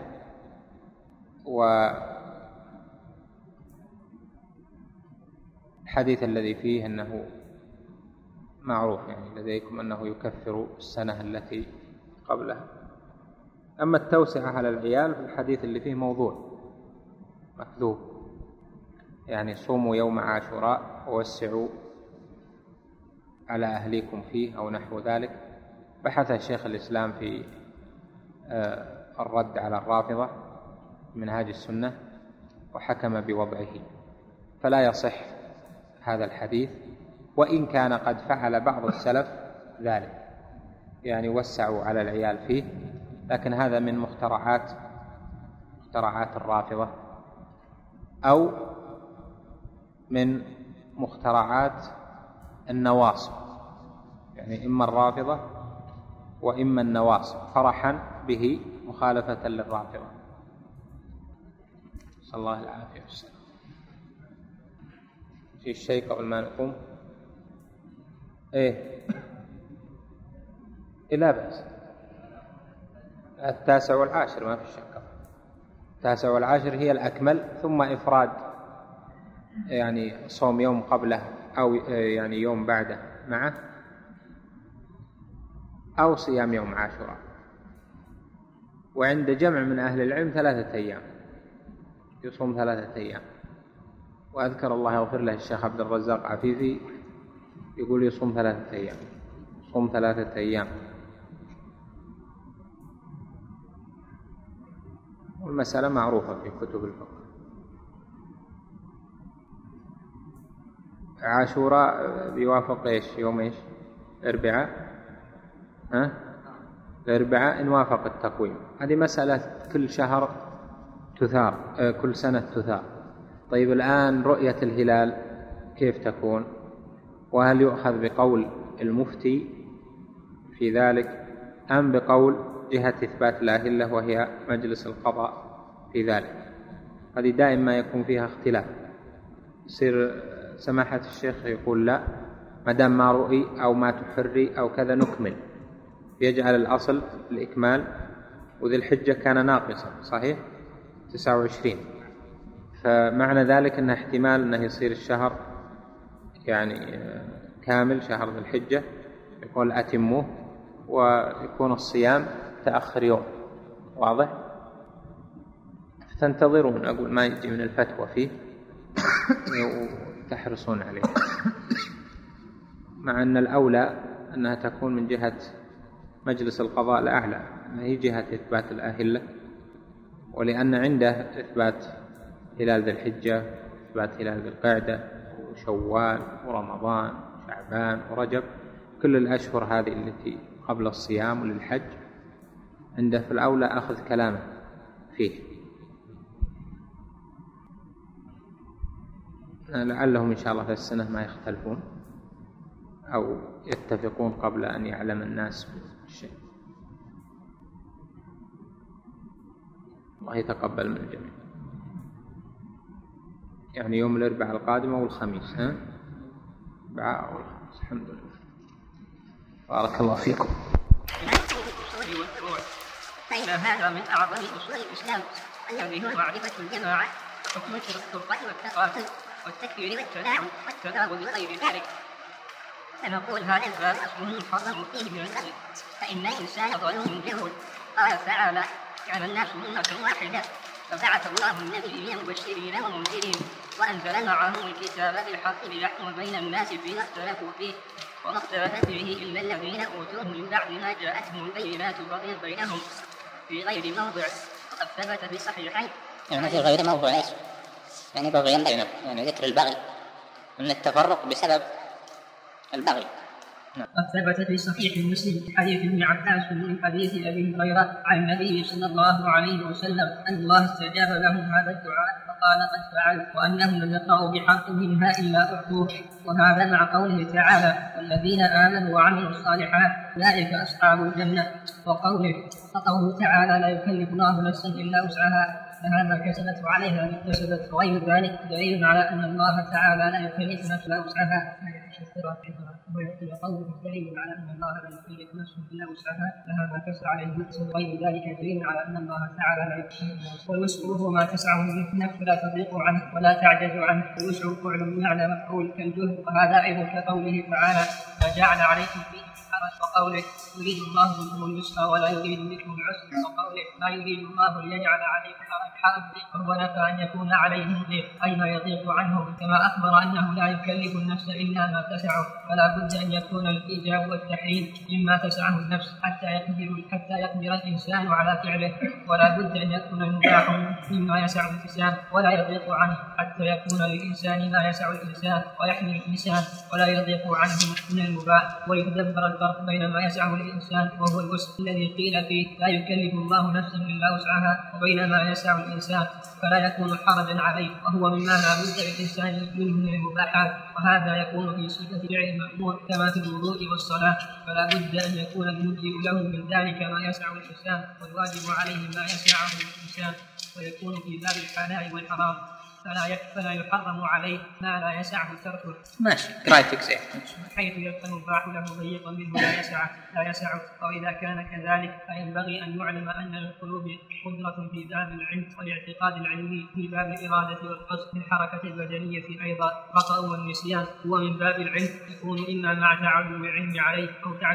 والحديث الذي فيه أنه معروف يعني لديكم أنه يكفر السنة التي قبلها. أما التوسعة على العيال في الحديث اللي فيه موضوع مكذوب، يعني صوموا يوم عاشوراء ووسعوا على أهليكم فيه أو نحو ذلك. بحث شيخ الإسلام في الرد على الرافضة منهاج السنة وحكم بوضعه، فلا يصح هذا الحديث، وإن كان قد فعل بعض السلف ذلك، يعني وسعوا على العيال فيه، لكن هذا من مخترعات الرافضة أو من مخترعات النواصب، يعني إما الرافضة وإما النواصب فرحا به مخالفة للرافضة. صلى الله العافية والسلام. في الشيء قبل ما نقوم لا بأس، 9 والعاشر ما في شك، 9 والعاشر هي الأكمل، ثم إفراد يعني صوم يوم قبله أو يعني يوم بعده معه، أو صيام يوم عاشوراء. وعند جمع من أهل العلم 3 أيام، يصوم 3 أيام. وأذكر الله يغفر له الشيخ عبد الرزاق عفيفي يقول يصوم 3 أيام، صوم 3 أيام. والمسألة معروفة في كتب الفقه. عاشوراء بيوافق يوم الأربعاء، الأربعاء إن وافق التقويم. هذه مسألة كل شهر تثار، كل سنة تثار. طيب الآن رؤية الهلال كيف تكون؟ وهل يؤخذ بقول المفتي في ذلك أم بقول جهة إثبات الأهلة وهي مجلس القضاء في ذلك؟ هذه دائما يكون فيها اختلاف. يصير سماحة الشيخ يقول لا، ما دام ما رؤي أو ما تحري أو كذا نكمل، يجعل الأصل الإكمال. وذي الحجة كان ناقصا صحيح 29، فمعنى ذلك أن احتمال أنه يصير الشهر يعني كامل شهر ذي الحجة، يقول أتموه، ويكون الصيام تأخر يوم. واضح؟ تنتظرون، أقول ما يجي من الفتوى فيه وتحرصون عليه، مع أن الأولى أنها تكون من جهة مجلس القضاء الأعلى، ما هي جهة إثبات الأهلة. ولأن عنده إثبات هلال ذي الحجة، إثبات هلال ذي القعدة وشوال ورمضان وشعبان ورجب، كل الأشهر هذه التي قبل الصيام وللحج، عنده في الأولى أخذ كلامه فيه. لعلهم إن شاء الله في السنة ما يختلفون أو يتفقون قبل أن يعلم الناس بالشيء. الله يتقبل من الجميع. يعني يوم الأربعاء القادم أو الخميس، الأربعاء أو الخميس. الحمد لله. بارك الله فيكم. فإن هذا من أعظم أصول الإسلام الذي هو معرفة الجماعة وحكم الفرقة والتقاتل والتكبير والتداول وغير ذلك. فنقول هذا الباب أصله محرم فيه من الأمر، فإن الإنسان ظلوم جهول. قال تعالى: كان الناس أمة واحدة فبعث الله النبيين مبشرين ومنذرين وأنزل معهم الكتاب بالحق ليحكم بين الناس فيما اختلفوا فيه وما اختلف به إلا الذين أوتوه من بعد ما جاءتهم البينات بغيا بينهم في غير موضع. وقد ثبت في الصحيحين يعني في غير موضع ايش؟ يعني بغيا بينهم، يعني ذكر البغي من التفرق بسبب البغي. قد ثبت في صحيح مسلم حديث ابن عباس من حديث أبي هريرة عن النبي صلى الله عليه وسلم أن الله استجاب له هذا الدعاء قال قد فعلت، وأنهم لم يقرأوا بحرف منها إلا أعطوه. وهذا مع قوله تعالى: والذين آمنوا وعملوا الصالحات أولئك أصحاب الجنة. وقوله تعالى: لا يكلف الله نفسا إلا وسعها لها ما كسبت وعليها ما اكتسبت. وغير ذلك دليل على أن الله تعالى لا يكلف نفسا إلا وسعها. وقوله دليل على أن الله لا يكلف نفسا إلا وسعها لها ما كسبت عليه ما اكتسبت. وغير ذلك دليل على أن الله تعالى لا يكلف. والوسع هو ما تسعه النفس لا تضيق عنه ولا تعجز عنه. الوسع فعل بمعنى مفعول كالجهد. وهذا أيضا كقوله تعالى: ما جعل عليكم فيه حرج. وقوله: يريد الله بكم اليسر ولا يريد بكم العسر. وقوله: ما يريد الله ليجعل عليكم حرج وهو نفى أن يكون عليهم ضيق أي ما يضيق عنهم، كما أخبر أنه لا يكلف النفس إلا ما تسعه. فلا بد أن يكون الإيجاب والتحريم مما تسعه النفس حتى يقدر الإنسان على فعله، ولا بد أن يكون المباح مما يسع الإنسان ولا يضيق عنه حتى يكون للإنسان ما يسع الإنسان ويحمل الإنسان ولا يضيق عنه من المباح. ويتدبر الفرق بين ما يسعه الإنسان وهو الوسع الذي قيل فيه لا يكلف الله نفسا إلا وسعها، وبين ما يسع الإنسان فلا يكون حرجا عليه، وهو مما لا بد للإنسان منه من المباحات. وهذا يكون في صفة فعل المأمور كما في الوضوء والصلاة، فلا بد أن يكون المجزئ له من ذلك ما يسع الإنسان، والواجب عليه ما يسعه الإنسان، ويكون في باب الحلال والحرام فلا يحرم عليه ما لا يسعه تركه. ماشي، قرايتك زين. حيث يبقى المباح له ضيقا منه لا يسعه. وإذا كان كذلك فينبغي أن يعلم أن للقلوب قدرة في باب العلم والاعتقاد العلمي، في باب الإرادة والقصد. الحركة البدنية أيضا خطأ والنسيان هو من باب العلم، يكون إما مع تعلم العلم عليه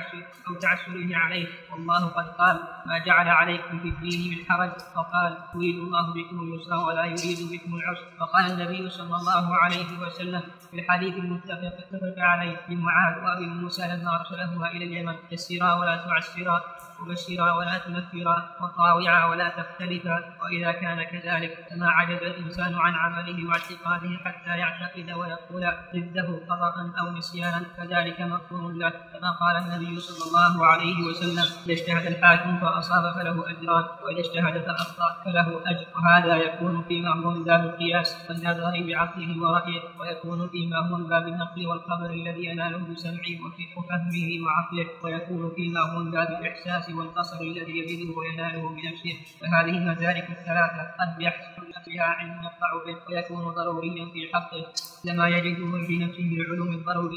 أو تعسره عليه. والله قد قال: ما جعل عليكم في الدين من حرج. وقال: يريد الله بكم اليسر ولا يريد بكم العسر. فقال النبي صلى الله عليه وسلم في الحديث المتفق عليه لمعاذ وأبي موسى لما أرسلهما إلى اليمن: يسرا ولا تعسرا، وبشرا ولا تنفرا، وطاوعا ولا تختلفا. وإذا كان كذلك فما عجز الإنسان عن عمله واعتقاده حتى يعتقد ويقول ضده خطأ أو نسيانا، فذلك مغفور له، كما قال النبي صلى الله عليه وسلم: إذا اجتهد الحاكم فأصاب فله أجران، وإذا اجتهد فأخطأ فله أجر. وهذا يكون فيما هو من باب القياس والنظر بعقله ورأيه، ويكون فيما هو من باب النقل والخبر الذي يناله بسمعه وفهمه وعقله، ويكون فيما هو من باب الإحساس والبصر الذي يجده ويناله بنفسه. فهذه المدارك الثلاثة قد يحصل فيها علم يقطع به ويكون ضروريا في حقه لما يجده في نفسه من العلوم الضروري،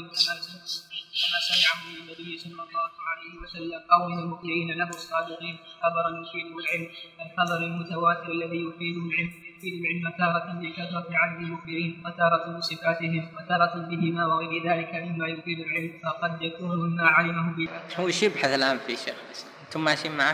كما سمعه من النبي صلى الله عليه وسلم أو من المطيعين له الصادقين خبرا يفيده العلم، الخبر المتواتر الذي يفيده العلم تارة بكثرة عدد المخبرين، وتارة بصفاتهم، وتارة بهما وغير ذلك مما يفيد العلم، فقد يكون مما علمه به. هو ايش يبحث الآن في شيخ؟ انتم ماشيين معه؟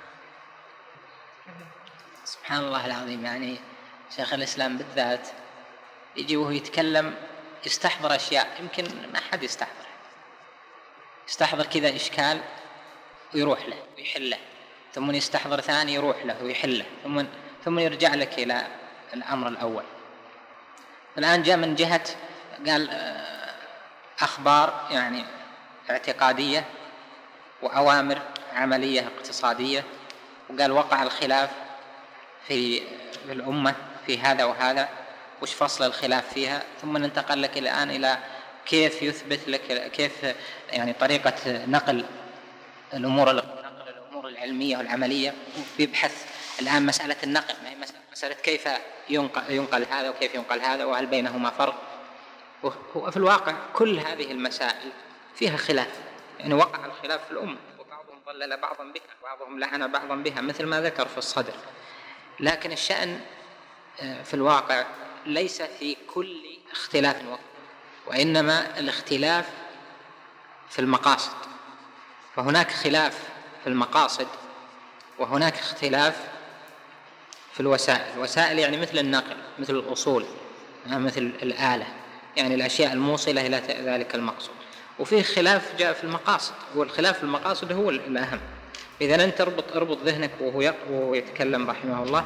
سبحان الله العظيم، يعني شيخ الإسلام بالذات يجي وهو يتكلم يستحضر أشياء يمكن ما حد يستحضر كذا إشكال ويروح له ويحله، ثم يستحضر ثاني يروح له ويحله، ثم يرجع لك إلى الأمر الأول. الآن جاء من جهة قال أخبار يعني اعتقادية وأوامر عملية اقتصادية، وقال وقع الخلاف في الأمة في هذا وهذا، وش فصل الخلاف فيها، ثم ننتقل لك الآن إلى كيف يثبت لك كيف يعني طريقة نقل الأمور العلمية والعملية. ويبحث الآن مسألة النقل، ما هي مسألة كيف ينقل هذا وكيف ينقل هذا وهل بينهما فرق. وفي الواقع كل هذه المسائل فيها خلاف، يعني وقع الخلاف في الأمة، وبعضهم ضلل بعضا بها وبعضهم لعن بعضا بها مثل ما ذكر في الصدر. لكن الشأن في الواقع ليس في كل اختلاف وإنما الاختلاف في المقاصد، فهناك خلاف في المقاصد وهناك اختلاف في الوسائل. الوسائل يعني مثل النقل، مثل الأصول، مثل الآلة، يعني الأشياء الموصلة إلى ذلك المقصود. وفيه خلاف جاء في المقاصد، والخلاف في المقاصد هو الأهم. إذا أنت اربط ذهنك وهو يتكلم رحمه الله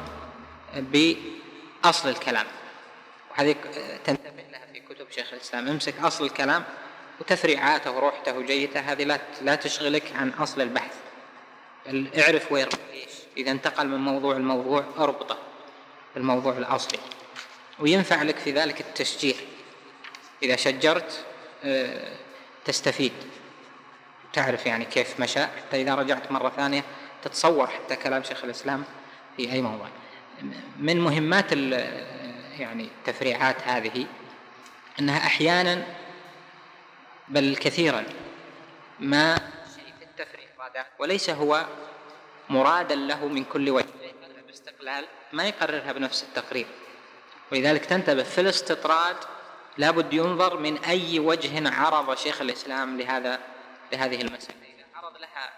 بأصل الكلام، وهذه تنتبه لها في كتب شيخ الإسلام. امسك أصل الكلام وتفريعاته وروحته وجيته، هذه لا تشغلك عن أصل البحث. اعرف وين إذا انتقل من موضوع الموضوع اربطه بالموضوع الأصلي. وينفع لك في ذلك التشجير، إذا شجرت تستفيد، تعرف يعني كيف مشى، حتى إذا رجعت مرة ثانية تتصور حتى كلام شيخ الإسلام في أي موضوع. من مهمات يعني التفريعات هذه أنها أحيانا بل كثيرا ما شيء في التفريع وليس هو مرادا له من كل وجه، باستقلال ما يقررها بنفس التقرير. ولذلك تنتبه في الاستطراد لابد ينظر من أي وجه عرض شيخ الإسلام لهذه المسألة. إذا عرض لها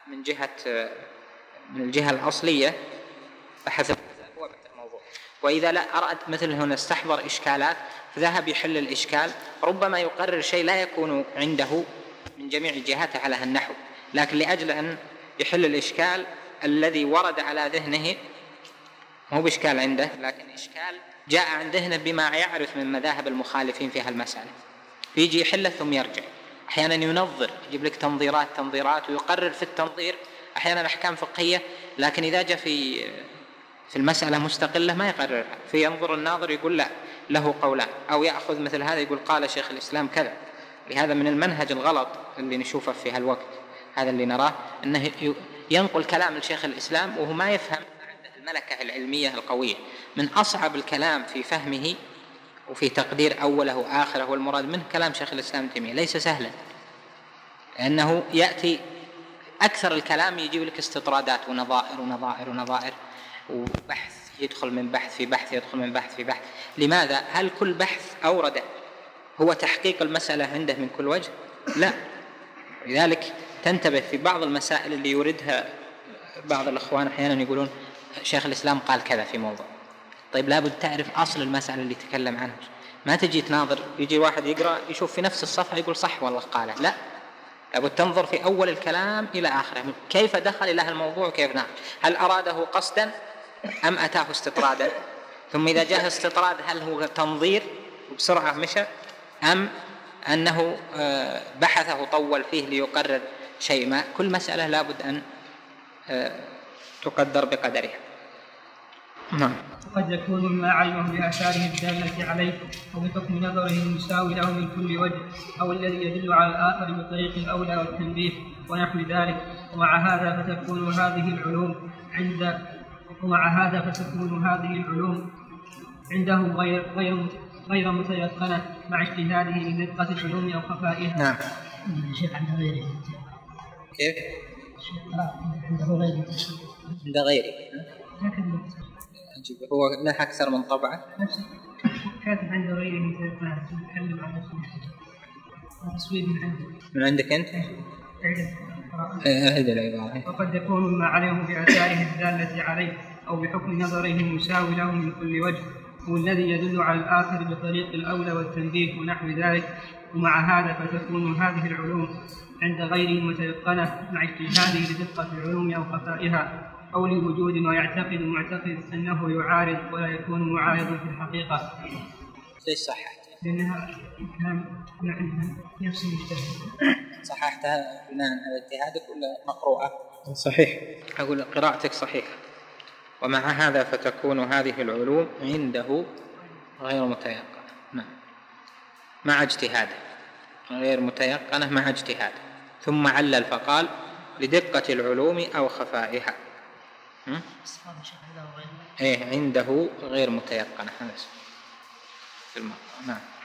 من الجهة الأصلية فحسب هو بحث الموضوع، وإذا لا أراد مثل هنا استحضر إشكالات فذهب يحل الإشكال، ربما يقرر شيء لا يكون عنده من جميع الجهات على هالنحو، لكن لأجل أن يحل الإشكال الذي ورد على ذهنه مو بإشكال عنده، لكن إشكال جاء عن ذهنه بما يعرف من مذاهب المخالفين في هالمسألة، فيجي يحله ثم يرجع. أحيانا ينظر، يجيب لك تنظيرات ويقرر في التنظير أحيانا أحكام فقهية، لكن إذا جاء في المسألة مستقلة ما يقررها، فينظر الناظر يقول لا له قولان، أو يأخذ مثل هذا يقول قال شيخ الإسلام كذا. لهذا من المنهج الغلط اللي نشوفه في هالوقت هذا اللي نراه أنه ينقل كلام الشيخ الإسلام وهو ما يفهم عنده الملكة العلمية القوية. من أصعب الكلام في فهمه وفي تقدير أوله وآخره والمراد منه كلام شيخ الإسلام ابن تيمية، ليس سهلا، لأنه يأتي أكثر الكلام يجيب لك استطرادات ونظائر وبحث يدخل من بحث في بحث يدخل من بحث في بحث. لماذا؟ هل كل بحث أورده هو تحقيق المسألة عنده من كل وجه؟ لا. لذلك تنتبه في بعض المسائل اللي يوردها بعض الأخوان أحيانا يقولون شيخ الإسلام قال كذا في موضوع. طيب لابد تعرف أصل المسألة اللي تكلم عنها، ما تجي تناظر يجي واحد يقرأ يشوف في نفس الصفحة يقول صح والله قال، لا، لابد تنظر في أول الكلام إلى آخره كيف دخل إلى الموضوع وكيف نعم، هل أراده قصدا أم أتاه استطرادا، ثم إذا جاء استطراد هل هو تنظير وبسرعة مشى أم أنه بحثه طول فيه ليقرر شيء ما. كل مسألة لابد أن تقدر بقدرها. نعم. وقد يكون مما علمه بآثاره الدالة عليه أو بحكم نظره المساوي له من كل وجه، أو الذي يدل على الآخر بطريق الأولى والتنبيه ونحو ذلك. ومع هذا فتكون هذه العلوم عنده غير متيقنة مع اجتهاده لدقة العلوم أو خفائها. نعم. الشيخ عند غيره. كيف؟ عند غيره. هو له أكثر من طبعة. كاتب عند غيره متيقنة يتكلم عن تصويب من عندك أنت؟ هذا العبارة. وقد يكون ما عليه بآثاره الدالة عليه أو بحكم نظره المساوي له من كل وجه، هو الذي يدل على الآخر بطريق الأولى والتنبيه ونحو ذلك. ومع هذا فتكون هذه العلوم عند غيره متيقنة مع اجتهاده لدقة العلوم أو خفائها، أو لوجود ما يعتقد المعتقد أنه يعارض ولا يكون معارضا في الحقيقة. ليش صححت؟ لأنها كان عندها نفس المجتهد. صححتها بناء على اجتهادك ولا مقروءة؟ صحيح، أقول قراءتك صحيحة. ومع هذا فتكون هذه العلوم عنده غير متيقنة. نعم. مع اجتهاده، غير متيقنة مع اجتهاده. ثم علل فقال لدقة العلوم أو خفائها. عنده غير متيقنة. هذا في المقام. نعم.